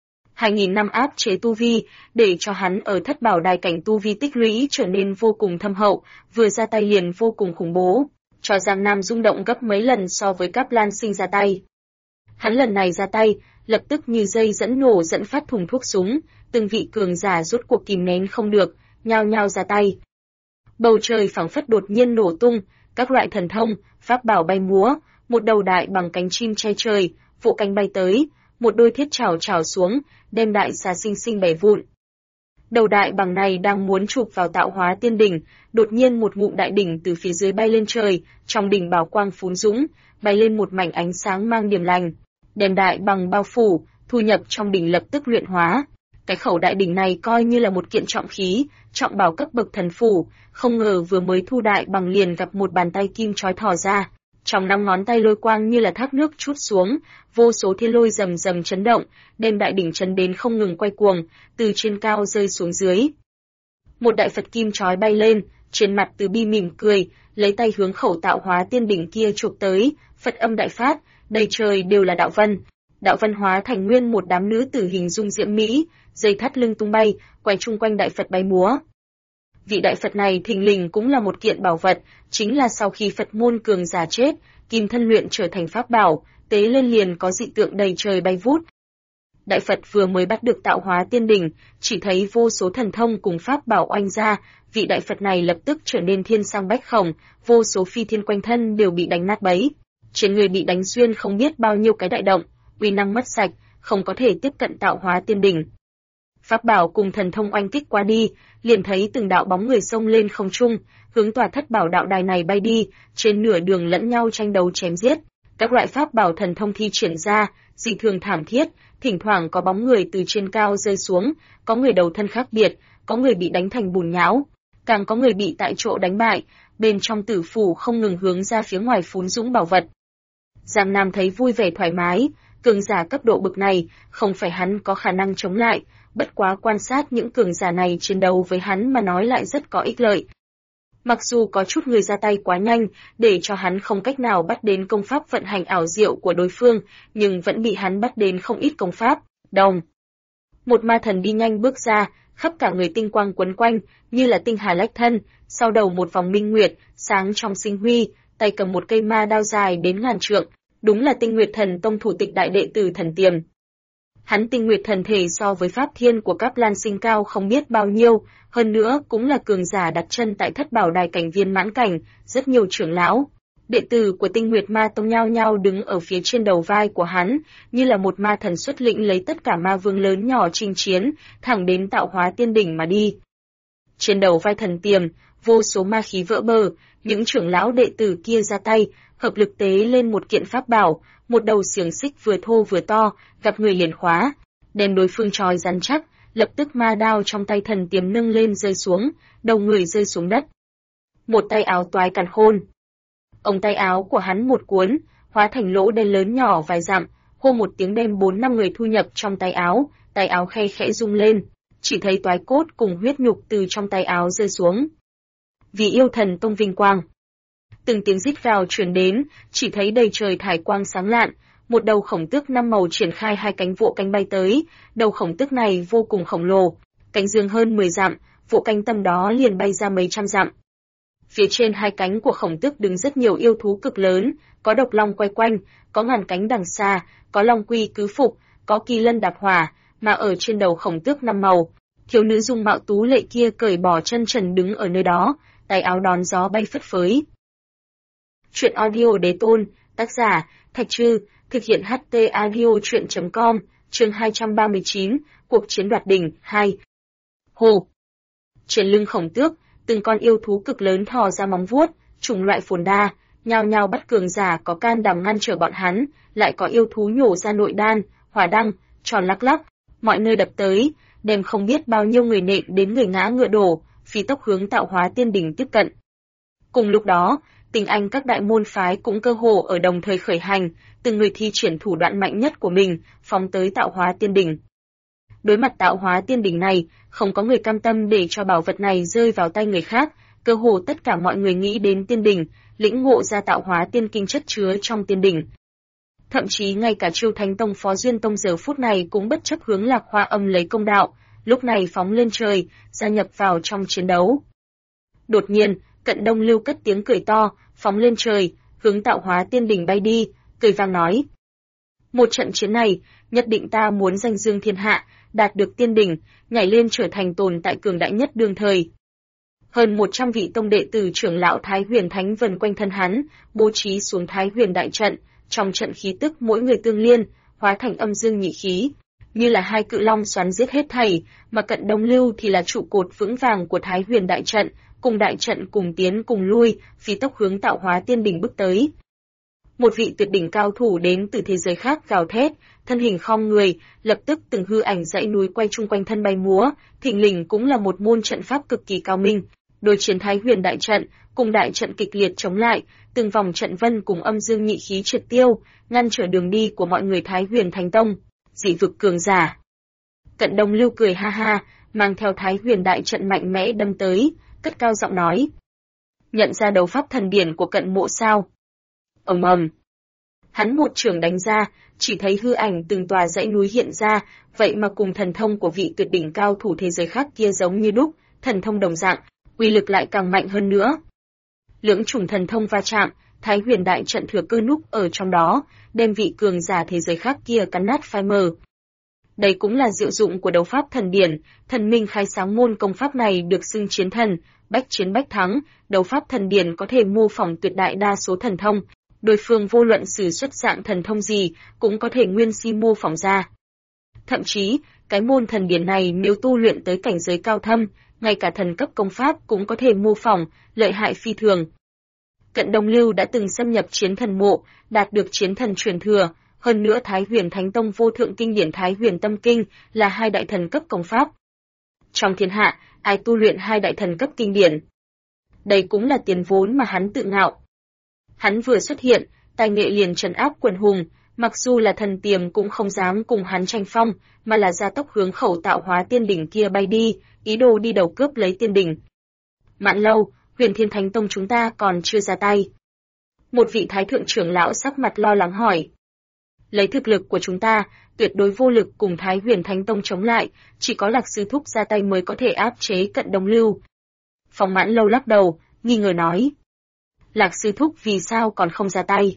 2000 năm áp chế tu vi, để cho hắn ở Thất Bảo Đài cảnh tu vi tích lũy trở nên vô cùng thâm hậu, vừa ra tay liền vô cùng khủng bố, cho Giang Nam rung động gấp mấy lần so với Cáp Lan Sinh ra tay. Hắn lần này ra tay, lập tức như dây dẫn nổ dẫn phát thùng thuốc súng, từng vị cường giả rốt cuộc kìm nén không được, nhao nhao ra tay. Bầu trời phảng phất đột nhiên nổ tung, các loại thần thông, pháp bảo bay múa, một đầu đại bằng cánh chim che trời, vỗ cánh bay tới, một đôi thiết chảo chảo xuống, đem đại xà sinh sinh bẻ vụn. Đầu đại bằng này đang muốn chụp vào Tạo Hóa Tiên đỉnh, đột nhiên một ngụm đại đỉnh từ phía dưới bay lên trời, trong đỉnh bảo quang phún dũng, bay lên một mảnh ánh sáng mang điểm lành, đem đại bằng bao phủ, thu nhập trong đỉnh lập tức luyện hóa. Cái khẩu đại đỉnh này coi như là một kiện trọng khí, trọng bảo cấp bậc thần phủ, không ngờ vừa mới thu đại bằng liền gặp một bàn tay kim chói thò ra. Trong 5 ngón tay lôi quang như là thác nước trút xuống, vô số thiên lôi rầm rầm chấn động, đem đại đỉnh chấn đến không ngừng quay cuồng, từ trên cao rơi xuống dưới. Một đại Phật kim chói bay lên, trên mặt Từ Bi mỉm cười, lấy tay hướng khẩu Tạo Hóa Tiên đỉnh kia chụp tới, Phật âm đại phát, đầy trời đều là đạo vân hóa thành nguyên một đám nữ tử hình dung diễm mỹ, dây thắt lưng tung bay, quay chung quanh đại Phật bay múa. Vị đại Phật này thình lình cũng là một kiện bảo vật, chính là sau khi Phật môn cường giả chết, kim thân luyện trở thành pháp bảo, tế lên liền có dị tượng đầy trời bay vút. Đại Phật vừa mới bắt được Tạo Hóa Tiên đỉnh, chỉ thấy vô số thần thông cùng pháp bảo oanh ra, vị đại Phật này lập tức trở nên thiên sang bách khổng, vô số phi thiên quanh thân đều bị đánh nát bấy. Trên người bị đánh xuyên không biết bao nhiêu cái đại động, uy năng mất sạch, không có thể tiếp cận Tạo Hóa Tiên đỉnh. Pháp bảo cùng thần thông oanh kích qua đi, liền thấy từng đạo bóng người xông lên không trung, hướng tòa Thất Bảo đạo đài này bay đi, trên nửa đường lẫn nhau tranh đấu chém giết. Các loại pháp bảo thần thông thi triển ra, dị thường thảm thiết, thỉnh thoảng có bóng người từ trên cao rơi xuống, có người đầu thân khác biệt, có người bị đánh thành bùn nhão, càng có người bị tại chỗ đánh bại, bên trong tử phủ không ngừng hướng ra phía ngoài phún dũng bảo vật. Giang Nam thấy vui vẻ thoải mái, cường giả cấp độ bực này, không phải hắn có khả năng chống lại, bất quá quan sát những cường giả này chiến đấu với hắn mà nói lại rất có ích lợi. Mặc dù có chút người ra tay quá nhanh, để cho hắn không cách nào bắt đến công pháp vận hành ảo diệu của đối phương, nhưng vẫn bị hắn bắt đến không ít công pháp. Đồng. Một ma thần đi nhanh bước ra, khắp cả người tinh quang quấn quanh, như là tinh hà lách thân, sau đầu một vòng minh nguyệt, sáng trong sinh huy, tay cầm một cây ma đao dài đến ngàn trượng, đúng là Tinh Nguyệt Thần Tông thủ tịch đại đệ tử Thần Tiềm. Hắn Tinh Nguyệt Thần thể so với pháp thiên của Cáp Lan Sinh cao không biết bao nhiêu, hơn nữa cũng là cường giả đặt chân tại Thất Bảo Đài cảnh viên mãn cảnh, rất nhiều trưởng lão, đệ tử của Tinh Nguyệt Ma Tông nhao nhao đứng ở phía trên đầu vai của hắn, như là một ma thần xuất lĩnh lấy tất cả ma vương lớn nhỏ chinh chiến, thẳng đến Tạo Hóa Tiên đỉnh mà đi. Trên đầu vai Thần Tiềm, vô số ma khí vỡ bờ, những trưởng lão đệ tử kia ra tay, hợp lực tế lên một kiện pháp bảo, một đầu xiềng xích vừa thô vừa to, gặp người liền khóa, đem đối phương trói rắn chắc, lập tức ma đao trong tay Thần Tiềm nâng lên rơi xuống, đầu người rơi xuống đất. Một tay áo toái càn khôn. Ống tay áo của hắn một cuốn, hóa thành lỗ đen lớn nhỏ vài dặm, hô một tiếng đem 4-5 người thu nhập trong tay áo khe khẽ rung lên, chỉ thấy toái cốt cùng huyết nhục từ trong tay áo rơi xuống. Vì yêu thần tông vinh quang. Từng tiếng rít vào truyền đến, chỉ thấy đầy trời thải quang sáng lạn, một đầu khổng tước 5 màu triển khai 2 cánh vỗ cánh bay tới, đầu khổng tước này vô cùng khổng lồ, cánh dương hơn 10 dặm, vỗ cánh tầm đó liền bay ra mấy trăm dặm. Phía trên hai cánh của khổng tước đứng rất nhiều yêu thú cực lớn, có độc long quay quanh, có ngàn cánh đằng xa, có long quy cứ phục, có kỳ lân đạp hỏa, mà ở trên đầu khổng tước 5 màu. Thiếu nữ dung mạo tú lệ kia cởi bỏ chân trần đứng ở nơi đó, tay áo đón gió bay phất phới. Chuyện audio đế tôn, tác giả, Thạch Trư, thực hiện HT audio chuyện.com, chương 239, cuộc chiến đoạt đỉnh, 2. Hồ. Trên lưng khổng tước, từng con yêu thú cực lớn thò ra móng vuốt, chủng loại phồn đa, nhao nhao bắt cường giả có can đảm ngăn trở bọn hắn, lại có yêu thú nhổ ra nội đan, hỏa đăng, tròn lắc lắc, mọi nơi đập tới, đem không biết bao nhiêu người nện đến người ngã ngựa đổ, phi tốc hướng Tạo Hóa Tiên Đỉnh tiếp cận. Cùng lúc đó, Tình Anh các đại môn phái cũng cơ hồ ở đồng thời khởi hành, từng người thi triển thủ đoạn mạnh nhất của mình, phóng tới Tạo Hóa Tiên Đỉnh. Đối mặt Tạo Hóa Tiên Đỉnh này, không có người cam tâm để cho bảo vật này rơi vào tay người khác, cơ hồ tất cả mọi người nghĩ đến Tiên Đỉnh, lĩnh ngộ ra Tạo Hóa Tiên Kinh chất chứa trong Tiên Đỉnh. Thậm chí ngay cả Chiêu Thánh Tông Phó Duyên Tông giờ phút này cũng bất chấp hướng Lạc Hoa Âm lấy công đạo, lúc này phóng lên trời, gia nhập vào trong chiến đấu. Đột nhiên, Cận Đông Lưu cất tiếng cười to, phóng lên trời, hướng Tạo Hóa Tiên Đỉnh bay đi, cười vang nói: một trận chiến này, nhất định ta muốn danh dương thiên hạ, đạt được tiên đỉnh, nhảy lên trở thành tồn tại cường đại nhất đương thời. Hơn 100 vị tông đệ tử trưởng lão Thái Huyền Thánh vần quanh thân hắn, bố trí xuống Thái Huyền đại trận, trong trận khí tức mỗi người tương liên, hóa thành âm dương nhị khí, như là hai cự long xoắn giết hết thảy, mà Cận Đông Lưu thì là trụ cột vững vàng của Thái Huyền đại trận cùng tiến cùng lui, phi tốc hướng Tạo Hóa Tiên Đỉnh bước tới. Một vị tuyệt đỉnh cao thủ đến từ thế giới khác gào thét, thân hình khom người, lập tức từng hư ảnh dãy núi quay chung quanh thân bay múa, thình lình cũng là một môn trận pháp cực kỳ cao minh. Đối chiến Thái Huyền đại trận, cùng đại trận kịch liệt chống lại, từng vòng trận vân cùng âm dương nhị khí triệt tiêu, ngăn trở đường đi của mọi người Thái Huyền Thánh Tông, dị vực cường giả. Cận Đông Lưu cười ha ha, mang theo Thái Huyền đại trận mạnh mẽ đâm tới, cất cao giọng nói: nhận ra đấu pháp thần điển của Cận Mộ sao? Ầm ầm. Hắn một trường đánh ra, chỉ thấy hư ảnh từng tòa dãy núi hiện ra, vậy mà cùng thần thông của vị tuyệt đỉnh cao thủ thế giới khác kia giống như đúc, thần thông đồng dạng, uy lực lại càng mạnh hơn nữa. Lưỡng chủng thần thông va chạm, Thái Huyền đại trận thừa cơ núp ở trong đó, đem vị cường giả thế giới khác kia cắn nát phai mờ. Đây cũng là diệu dụng của đấu pháp thần điển, thần minh khai sáng môn công pháp này được xưng chiến thần, bách chiến bách thắng, đấu pháp thần điển có thể mô phỏng tuyệt đại đa số thần thông. Đối phương vô luận sử xuất dạng thần thông gì, cũng có thể nguyên si mô phỏng ra. Thậm chí, cái môn thần điển này nếu tu luyện tới cảnh giới cao thâm, ngay cả thần cấp công pháp cũng có thể mô phỏng, lợi hại phi thường. Cận Đông Lưu đã từng xâm nhập chiến thần mộ, đạt được chiến thần truyền thừa, hơn nữa Thái Huyền Thánh Tông vô thượng kinh điển Thái Huyền Tâm Kinh là hai đại thần cấp công pháp. Trong thiên hạ, ai tu luyện hai đại thần cấp kinh điển? Đây cũng là tiền vốn mà hắn tự ngạo. Hắn vừa xuất hiện, tài nghệ liền trấn áp quần hùng, mặc dù là thần tiềm cũng không dám cùng hắn tranh phong, mà là gia tốc hướng khẩu Tạo Hóa Tiên Đỉnh kia bay đi, ý đồ đi đầu cướp lấy tiên đỉnh. Mạn lâu, Huyền Thiên Thánh Tông chúng ta còn chưa ra tay. Một vị thái thượng trưởng lão sắc mặt lo lắng hỏi. Lấy thực lực của chúng ta, tuyệt đối vô lực cùng Thái Huyền Thánh Tông chống lại, chỉ có Lạc Sư Thúc ra tay mới có thể áp chế Cận Đông Lưu. Phong Mãn lâu lắc đầu, nghi ngờ nói. Lạc Sư Thúc vì sao còn không ra tay?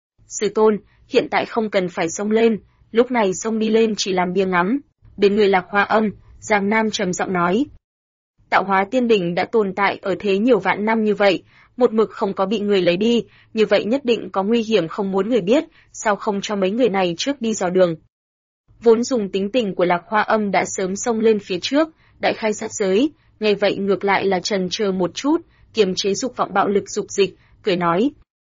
Sư tôn, hiện tại không cần phải xông lên, lúc này xông đi lên chỉ làm bia ngắm. Bên người Lạc Hoa Âm, Giang Nam trầm giọng nói. Tạo Hóa Tiên Đỉnh đã tồn tại ở thế nhiều vạn năm như vậy, một mực không có bị người lấy đi, như vậy nhất định có nguy hiểm không muốn người biết, sao không cho mấy người này trước đi dò đường. Vốn dùng tính tình của Lạc Hoa Âm đã sớm xông lên phía trước, đại khai sát giới, nghe vậy ngược lại là trần chờ một chút, kiềm chế dục vọng bạo lực dục dịch, cười nói.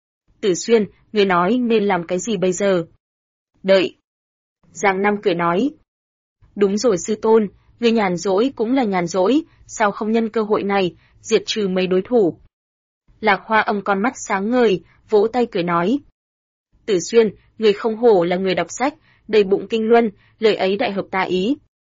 Tử Xuyên, ngươi nói nên làm cái gì bây giờ? Đợi. Giang Nam cười nói. Đúng rồi sư tôn, ngươi nhàn rỗi cũng là nhàn rỗi, sao không nhân cơ hội này, diệt trừ mấy đối thủ. Lạc Hoa Âm con mắt sáng ngời, vỗ tay cười nói. Tử Xuyên, ngươi không hổ là người đọc sách, đầy bụng kinh luân, lời ấy đại hợp ta ý.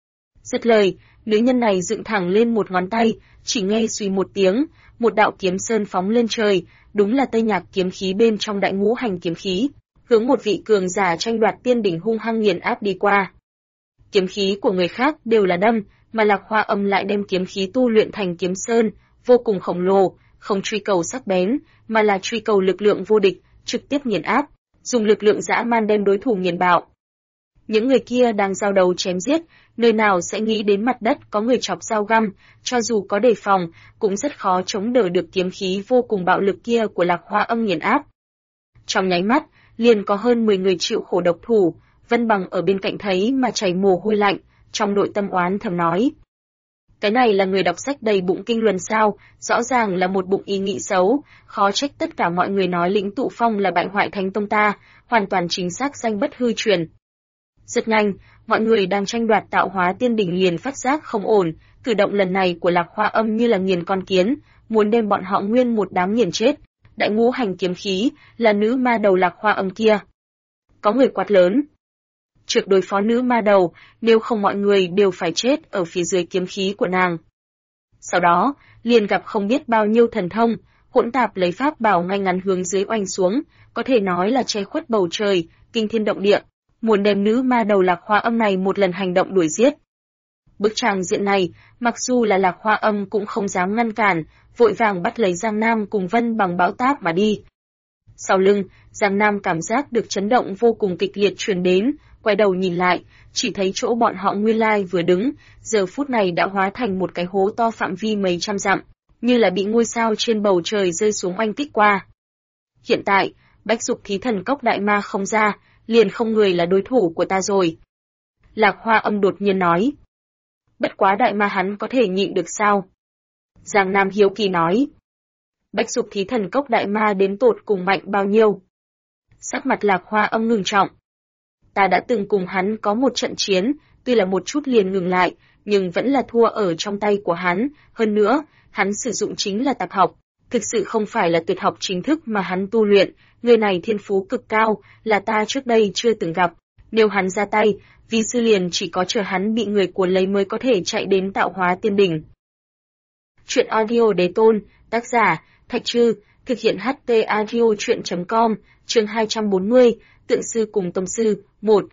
Dứt lời, nữ nhân này dựng thẳng lên một ngón tay, chỉ nghe suy một tiếng, một đạo kiếm sơn phóng lên trời, đúng là Tây Nhạc kiếm khí bên trong đại ngũ hành kiếm khí, hướng một vị cường giả tranh đoạt tiên đỉnh hung hăng nghiền áp đi qua. Kiếm khí của người khác đều là đâm, mà Lạc Hoa Âm lại đem kiếm khí tu luyện thành kiếm sơn, vô cùng khổng lồ, không truy cầu sắc bén, mà là truy cầu lực lượng vô địch, trực tiếp nghiền áp, dùng lực lượng dã man đem đối thủ nghiền bạo. Những người kia đang giao đấu chém giết, nơi nào sẽ nghĩ đến mặt đất có người chọc dao găm, cho dù có đề phòng, cũng rất khó chống đỡ được kiếm khí vô cùng bạo lực kia của Lạc Hoa Âm nghiền áp. Trong nháy mắt, liền có hơn 10 người chịu khổ độc thủ, Vân Bằng ở bên cạnh thấy mà chảy mồ hôi lạnh, trong nội tâm oán thầm nói. Cái này là người đọc sách đầy bụng kinh luân sao, rõ ràng là một bụng ý nghĩ xấu, khó trách tất cả mọi người nói Lĩnh Tụ Phong là bại hoại thánh tông ta, hoàn toàn chính xác danh bất hư truyền. Rất nhanh, mọi người đang tranh đoạt tạo hóa tiên đỉnh liền phát giác không ổn, cử động lần này của Lạc Hoa Âm như là nghiền con kiến, muốn đem bọn họ nguyên một đám nghiền chết. Đại ngũ hành kiếm khí, là nữ ma đầu Lạc Hoa Âm kia. Có người quát lớn. Trực đối phó nữ ma đầu, nếu không mọi người đều phải chết ở phía dưới kiếm khí của nàng. Sau đó, liền gặp không biết bao nhiêu thần thông, hỗn tạp lấy pháp bảo ngay ngắn hướng dưới oanh xuống, có thể nói là che khuất bầu trời, kinh thiên động địa, muốn đem nữ ma đầu Lạc Hoa Âm này một lần hành động đuổi giết. Bức tràng diện này, mặc dù là Lạc Hoa Âm cũng không dám ngăn cản, vội vàng bắt lấy Giang Nam cùng Vân Bằng bão táp mà đi. Sau lưng, Giang Nam cảm giác được chấn động vô cùng kịch liệt truyền đến, quay đầu nhìn lại, chỉ thấy chỗ bọn họ nguyên lai vừa đứng, giờ phút này đã hóa thành một cái hố to phạm vi mấy trăm dặm, như là bị ngôi sao trên bầu trời rơi xuống oanh kích qua. Hiện tại, Bách Dục Thí Thần Cốc đại ma không ra, liền không người là đối thủ của ta rồi. Lạc Hoa Âm đột nhiên nói. Bất quá đại ma hắn có thể nhịn được sao? Giang Nam hiếu kỳ nói. Bách Dục Thí Thần Cốc đại ma đến tột cùng mạnh bao nhiêu? Sắc mặt Lạc Hoa Âm ngưng trọng. Ta đã từng cùng hắn có một trận chiến, tuy là một chút liền ngừng lại, nhưng vẫn là thua ở trong tay của hắn, hơn nữa, hắn sử dụng chính là tạp học, thực sự không phải là tuyệt học chính thức mà hắn tu luyện, người này thiên phú cực cao, là ta trước đây chưa từng gặp, nếu hắn ra tay, vi sư liền chỉ có chờ hắn bị người cuốn lấy mới có thể chạy đến tạo hóa tiên đỉnh. Chuyện audio đế tôn, tác giả, Thạch Trư, thực hiện HT audio chuyện.com, chương 240, tượng sư cùng tông sư, 1.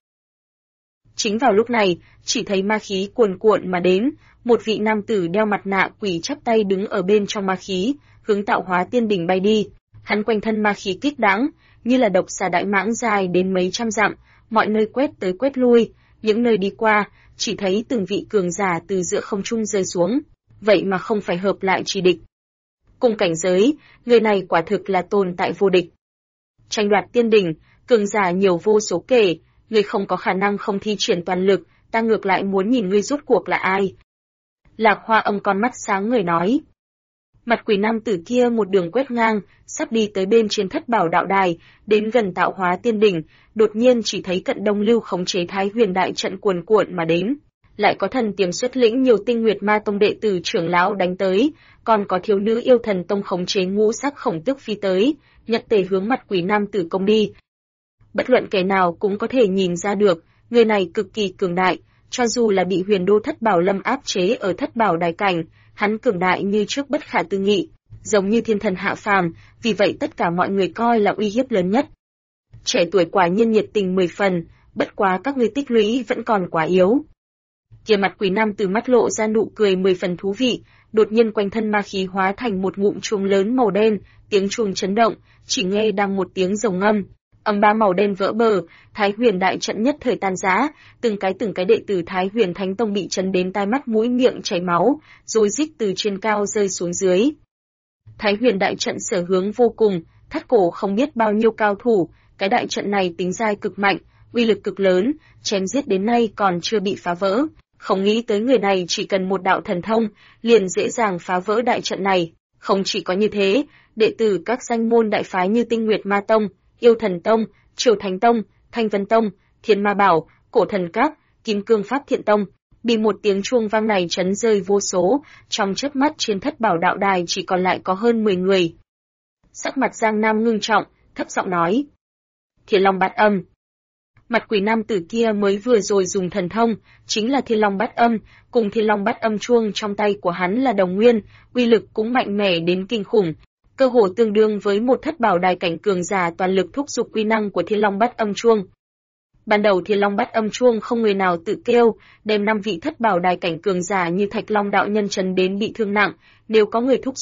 Chính vào lúc này, chỉ thấy ma khí cuồn cuộn mà đến, một vị nam tử đeo mặt nạ quỷ chắp tay đứng ở bên trong ma khí, hướng tạo hóa tiên đỉnh bay đi. Hắn quanh thân ma khí kích đãng, như là độc xà đại mãng dài đến mấy trăm dặm, mọi nơi quét tới quét lui, những nơi đi qua, chỉ thấy từng vị cường giả từ giữa không trung rơi xuống, vậy mà không phải hợp lại chỉ địch. Cùng cảnh giới, người này quả thực là tồn tại vô địch. Tranh đoạt tiên đỉnh, cường giả nhiều vô số kể, người không có khả năng không thi triển toàn lực, ta ngược lại muốn nhìn ngươi rốt cuộc là ai. Lạc Hoa Âm con mắt sáng người nói. Mặt quỷ nam tử kia một đường quét ngang, sắp đi tới bên trên thất bảo đạo đài, đến gần tạo hóa tiên đỉnh, đột nhiên chỉ thấy cận đông lưu khống chế Thái Huyền đại trận cuồn cuộn mà đến. Lại có thần tiềm xuất lĩnh nhiều tinh nguyệt ma tông đệ tử trưởng lão đánh tới, còn có thiếu nữ yêu thần tông khống chế ngũ sắc khổng tước phi tới, nhận tề hướng mặt quỷ nam tử công đi. Bất luận kẻ nào cũng có thể nhìn ra được, người này cực kỳ cường đại, cho dù là bị huyền đô thất bảo lâm áp chế ở thất bảo đài cảnh, hắn cường đại như trước bất khả tư nghị, giống như thiên thần hạ phàm, vì vậy tất cả mọi người coi là uy hiếp lớn nhất. Trẻ tuổi quả nhiên nhiệt tình 10 phần, bất quá các ngươi tích lũy vẫn còn quá yếu. Kia mặt quỷ nam từ mắt lộ ra nụ cười 10 phần thú vị, đột nhiên quanh thân ma khí hóa thành một ngụm chuông lớn màu đen, tiếng chuông chấn động, chỉ nghe đang một tiếng rồng ngâm. Âm ba màu đen vỡ bờ, Thái Huyền đại trận nhất thời tan rã, từng cái đệ tử Thái Huyền Thánh Tông bị chấn đến tai mắt mũi miệng chảy máu, rồi rít từ trên cao rơi xuống dưới. Thái Huyền đại trận sở hướng vô cùng, thắt cổ không biết bao nhiêu cao thủ, cái đại trận này tính dai cực mạnh, uy lực cực lớn, chém giết đến nay còn chưa bị phá vỡ, không nghĩ tới người này chỉ cần một đạo thần thông, liền dễ dàng phá vỡ đại trận này. Không chỉ có như thế, đệ tử các danh môn đại phái như Tinh Nguyệt Ma Tông, Yêu Thần Tông, Triều Thánh Tông, Thanh Vân Tông, Thiên Ma Bảo, Cổ Thần Các, Kim Cương Pháp Thiện Tông, bị một tiếng chuông vang này chấn rơi vô số, trong chớp mắt trên thất bảo đạo đài chỉ còn lại có hơn 10 người. Sắc mặt Giang Nam ngưng trọng, thấp giọng nói: Thiên Long Bát Âm. Mặt quỷ nam tử kia mới vừa rồi dùng thần thông, chính là Thiên Long Bát Âm, cùng Thiên Long Bát Âm chuông trong tay của hắn là đồng nguyên, uy lực cũng mạnh mẽ đến kinh khủng, cơ hồ tương đương với một thất bảo đài cảnh cường giả toàn lực thúc giục quy năng của Thiên Long Bát Âm chuông. Ban đầu Thiên Long Bát Âm chuông không người nào tự kêu, đem 5 vị thất bảo đài cảnh cường giả như Thạch Long đạo nhân trấn đến bị thương nặng, nếu có người thúc giục,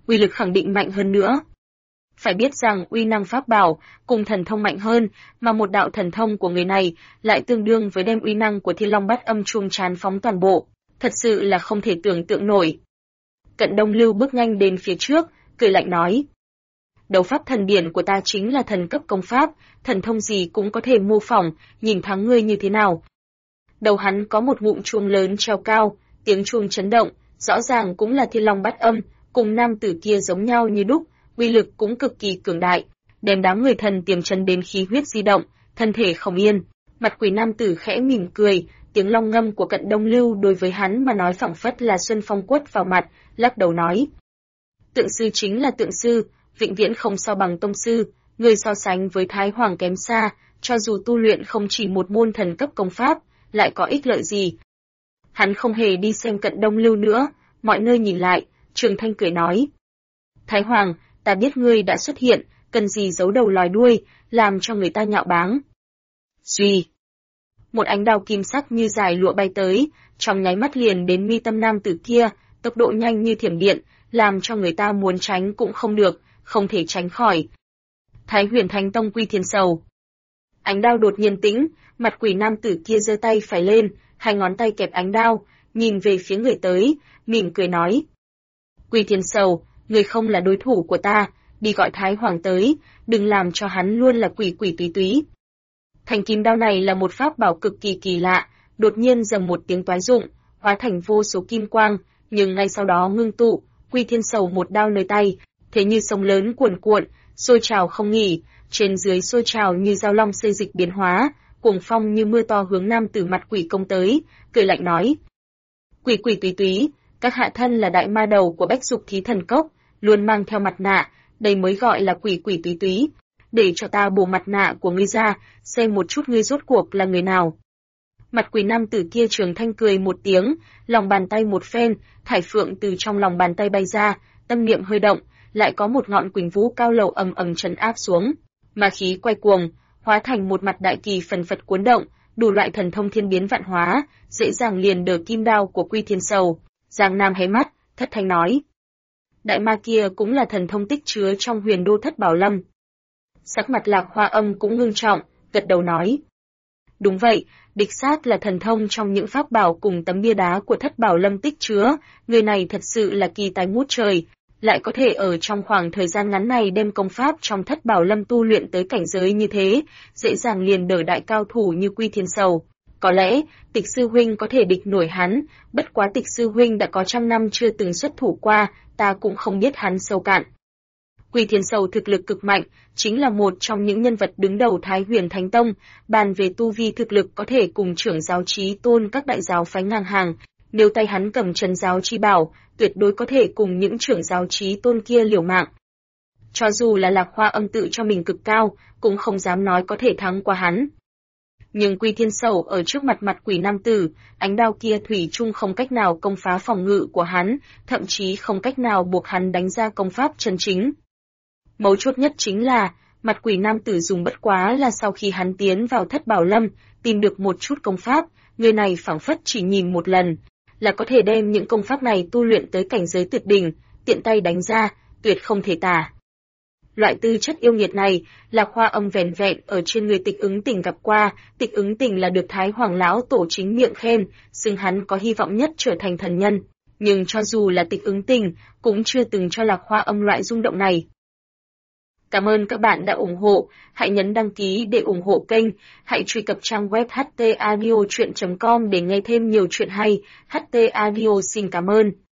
uy lực khẳng định mạnh hơn nữa. Phải biết rằng uy năng pháp bảo cùng thần thông mạnh hơn, mà một đạo thần thông của người này lại tương đương với đem uy năng của Thiên Long Bát Âm Chuông tràn phóng toàn bộ, thật sự là không thể tưởng tượng nổi. Cận Đông Lưu bước nhanh đến phía trước, cười lạnh nói: đấu pháp thần điển của ta chính là thần cấp công pháp, thần thông gì cũng có thể mô phỏng, nhìn thắng ngươi như thế nào. Đầu hắn có một ngụm chuông lớn treo cao, tiếng chuông chấn động, rõ ràng cũng là Thiên Long Bát Âm, cùng nam tử kia giống nhau như đúc, uy lực cũng cực kỳ cường đại, đem đám người thần tiềm chân đến khí huyết di động, thân thể không yên. Mặt quỷ nam tử khẽ mỉm cười, tiếng long ngâm của Cận Đông Lưu đối với hắn mà nói phảng phất là xuân phong quất vào mặt, lắc đầu nói: tượng sư chính là tượng sư, vĩnh viễn không so bằng tông sư, người so sánh với Thái Hoàng kém xa, cho dù tu luyện không chỉ một môn thần cấp công pháp, lại có ích lợi gì. Hắn không hề đi xem Cận Đông Lưu nữa, mọi nơi nhìn lại, Trường Thanh cười nói: Thái Hoàng, ta biết ngươi đã xuất hiện, cần gì giấu đầu lòi đuôi, làm cho người ta nhạo báng. Duy. Một ánh đao kim sắc như dài lụa bay tới, trong nháy mắt liền đến mi tâm nam tử kia, tốc độ nhanh như thiểm điện, làm cho người ta muốn tránh cũng không được, không thể tránh khỏi. Thái Huyền Thánh Tông Quy Thiên Sầu. Ánh đao đột nhiên tĩnh, mặt quỷ nam tử kia giơ tay phải lên, hai ngón tay kẹp ánh đao, nhìn về phía người tới, mỉm cười nói: Quy Thiên Sầu, người không là đối thủ của ta, đi gọi Thái Hoàng tới, đừng làm cho hắn luôn là quỷ quỷ túy túy. Thanh kim đao này là một pháp bảo cực kỳ kỳ lạ, đột nhiên dầm một tiếng toái rụng, hóa thành vô số kim quang, nhưng ngay sau đó ngưng tụ, Quy Thiên Sầu một đao nơi tay, thế như sông lớn cuồn cuộn, sôi trào không nghỉ, trên dưới sôi trào như dao long xê dịch biến hóa, cuồng phong như mưa to hướng nam tử mặt quỷ công tới, cười lạnh nói: Quỷ quỷ túy túy, các hạ thân là đại ma đầu của Bách Dục Thí Thần Cốc, luôn mang theo mặt nạ, đây mới gọi là quỷ quỷ túy túy. Để cho ta bổ mặt nạ của ngươi ra, xem một chút ngươi rốt cuộc là người nào. Mặt quỷ nam tử kia Trường Thanh cười một tiếng, lòng bàn tay một phen, thải phượng từ trong lòng bàn tay bay ra, tâm niệm hơi động, lại có một ngọn quỳnh vũ cao lầu ầm ầm trấn áp xuống, ma khí quay cuồng, hóa thành một mặt đại kỳ phần phật cuốn động, đủ loại thần thông thiên biến vạn hóa, dễ dàng liền đỡ kim đao của Quy Thiên Sầu. Giang Nam hé mắt, thất thanh nói: đại ma kia cũng là thần thông tích chứa trong Huyền Đô Thất Bảo Lâm. Sắc mặt Lạc Hoa Âm cũng ngưng trọng, gật đầu nói: đúng vậy, đích xác là thần thông trong những pháp bảo cùng tấm bia đá của Thất Bảo Lâm tích chứa, người này thật sự là kỳ tài ngút trời, lại có thể ở trong khoảng thời gian ngắn này đem công pháp trong Thất Bảo Lâm tu luyện tới cảnh giới như thế, dễ dàng liền đỡ đại cao thủ như Quy Thiên Sầu. Có lẽ, Tịch sư huynh có thể địch nổi hắn, bất quá Tịch sư huynh đã có trăm năm chưa từng xuất thủ qua, ta cũng không biết hắn sâu cạn. Quy Thiên Sầu thực lực cực mạnh, chính là một trong những nhân vật đứng đầu Thái Huyền Thánh Tông, bàn về tu vi thực lực có thể cùng trưởng giáo Chí Tôn các đại giáo phái ngang hàng, nếu tay hắn cầm trấn giáo chi bảo, tuyệt đối có thể cùng những trưởng giáo Chí Tôn kia liều mạng. Cho dù là Lạc Hoa Âm tự cho mình cực cao, cũng không dám nói có thể thắng qua hắn. Nhưng Quy Thiên Sầu ở trước mặt mặt quỷ nam tử, ánh đao kia thủy chung không cách nào công phá phòng ngự của hắn, thậm chí không cách nào buộc hắn đánh ra công pháp chân chính. Mấu chốt nhất chính là, mặt quỷ nam tử dùng bất quá là sau khi hắn tiến vào Thất Bảo Lâm, tìm được một chút công pháp, người này phảng phất chỉ nhìn một lần, là có thể đem những công pháp này tu luyện tới cảnh giới tuyệt đỉnh, tiện tay đánh ra, tuyệt không thể tả. Loại tư chất yêu nghiệt này, Lạc Hoa Âm vẻn vẹn ở trên người Tịch Ứng Tình gặp qua, Tịch Ứng Tình là được Thái Hoàng lão tổ chính miệng khen, xưng hắn có hy vọng nhất trở thành thần nhân, nhưng cho dù là Tịch Ứng Tình, cũng chưa từng cho Lạc Hoa Âm loại rung động này. Cảm ơn các bạn đã ủng hộ, hãy nhấn đăng ký để ủng hộ kênh, hãy truy cập trang web htaudio.com để nghe thêm nhiều chuyện hay. HT Audio xin cảm ơn.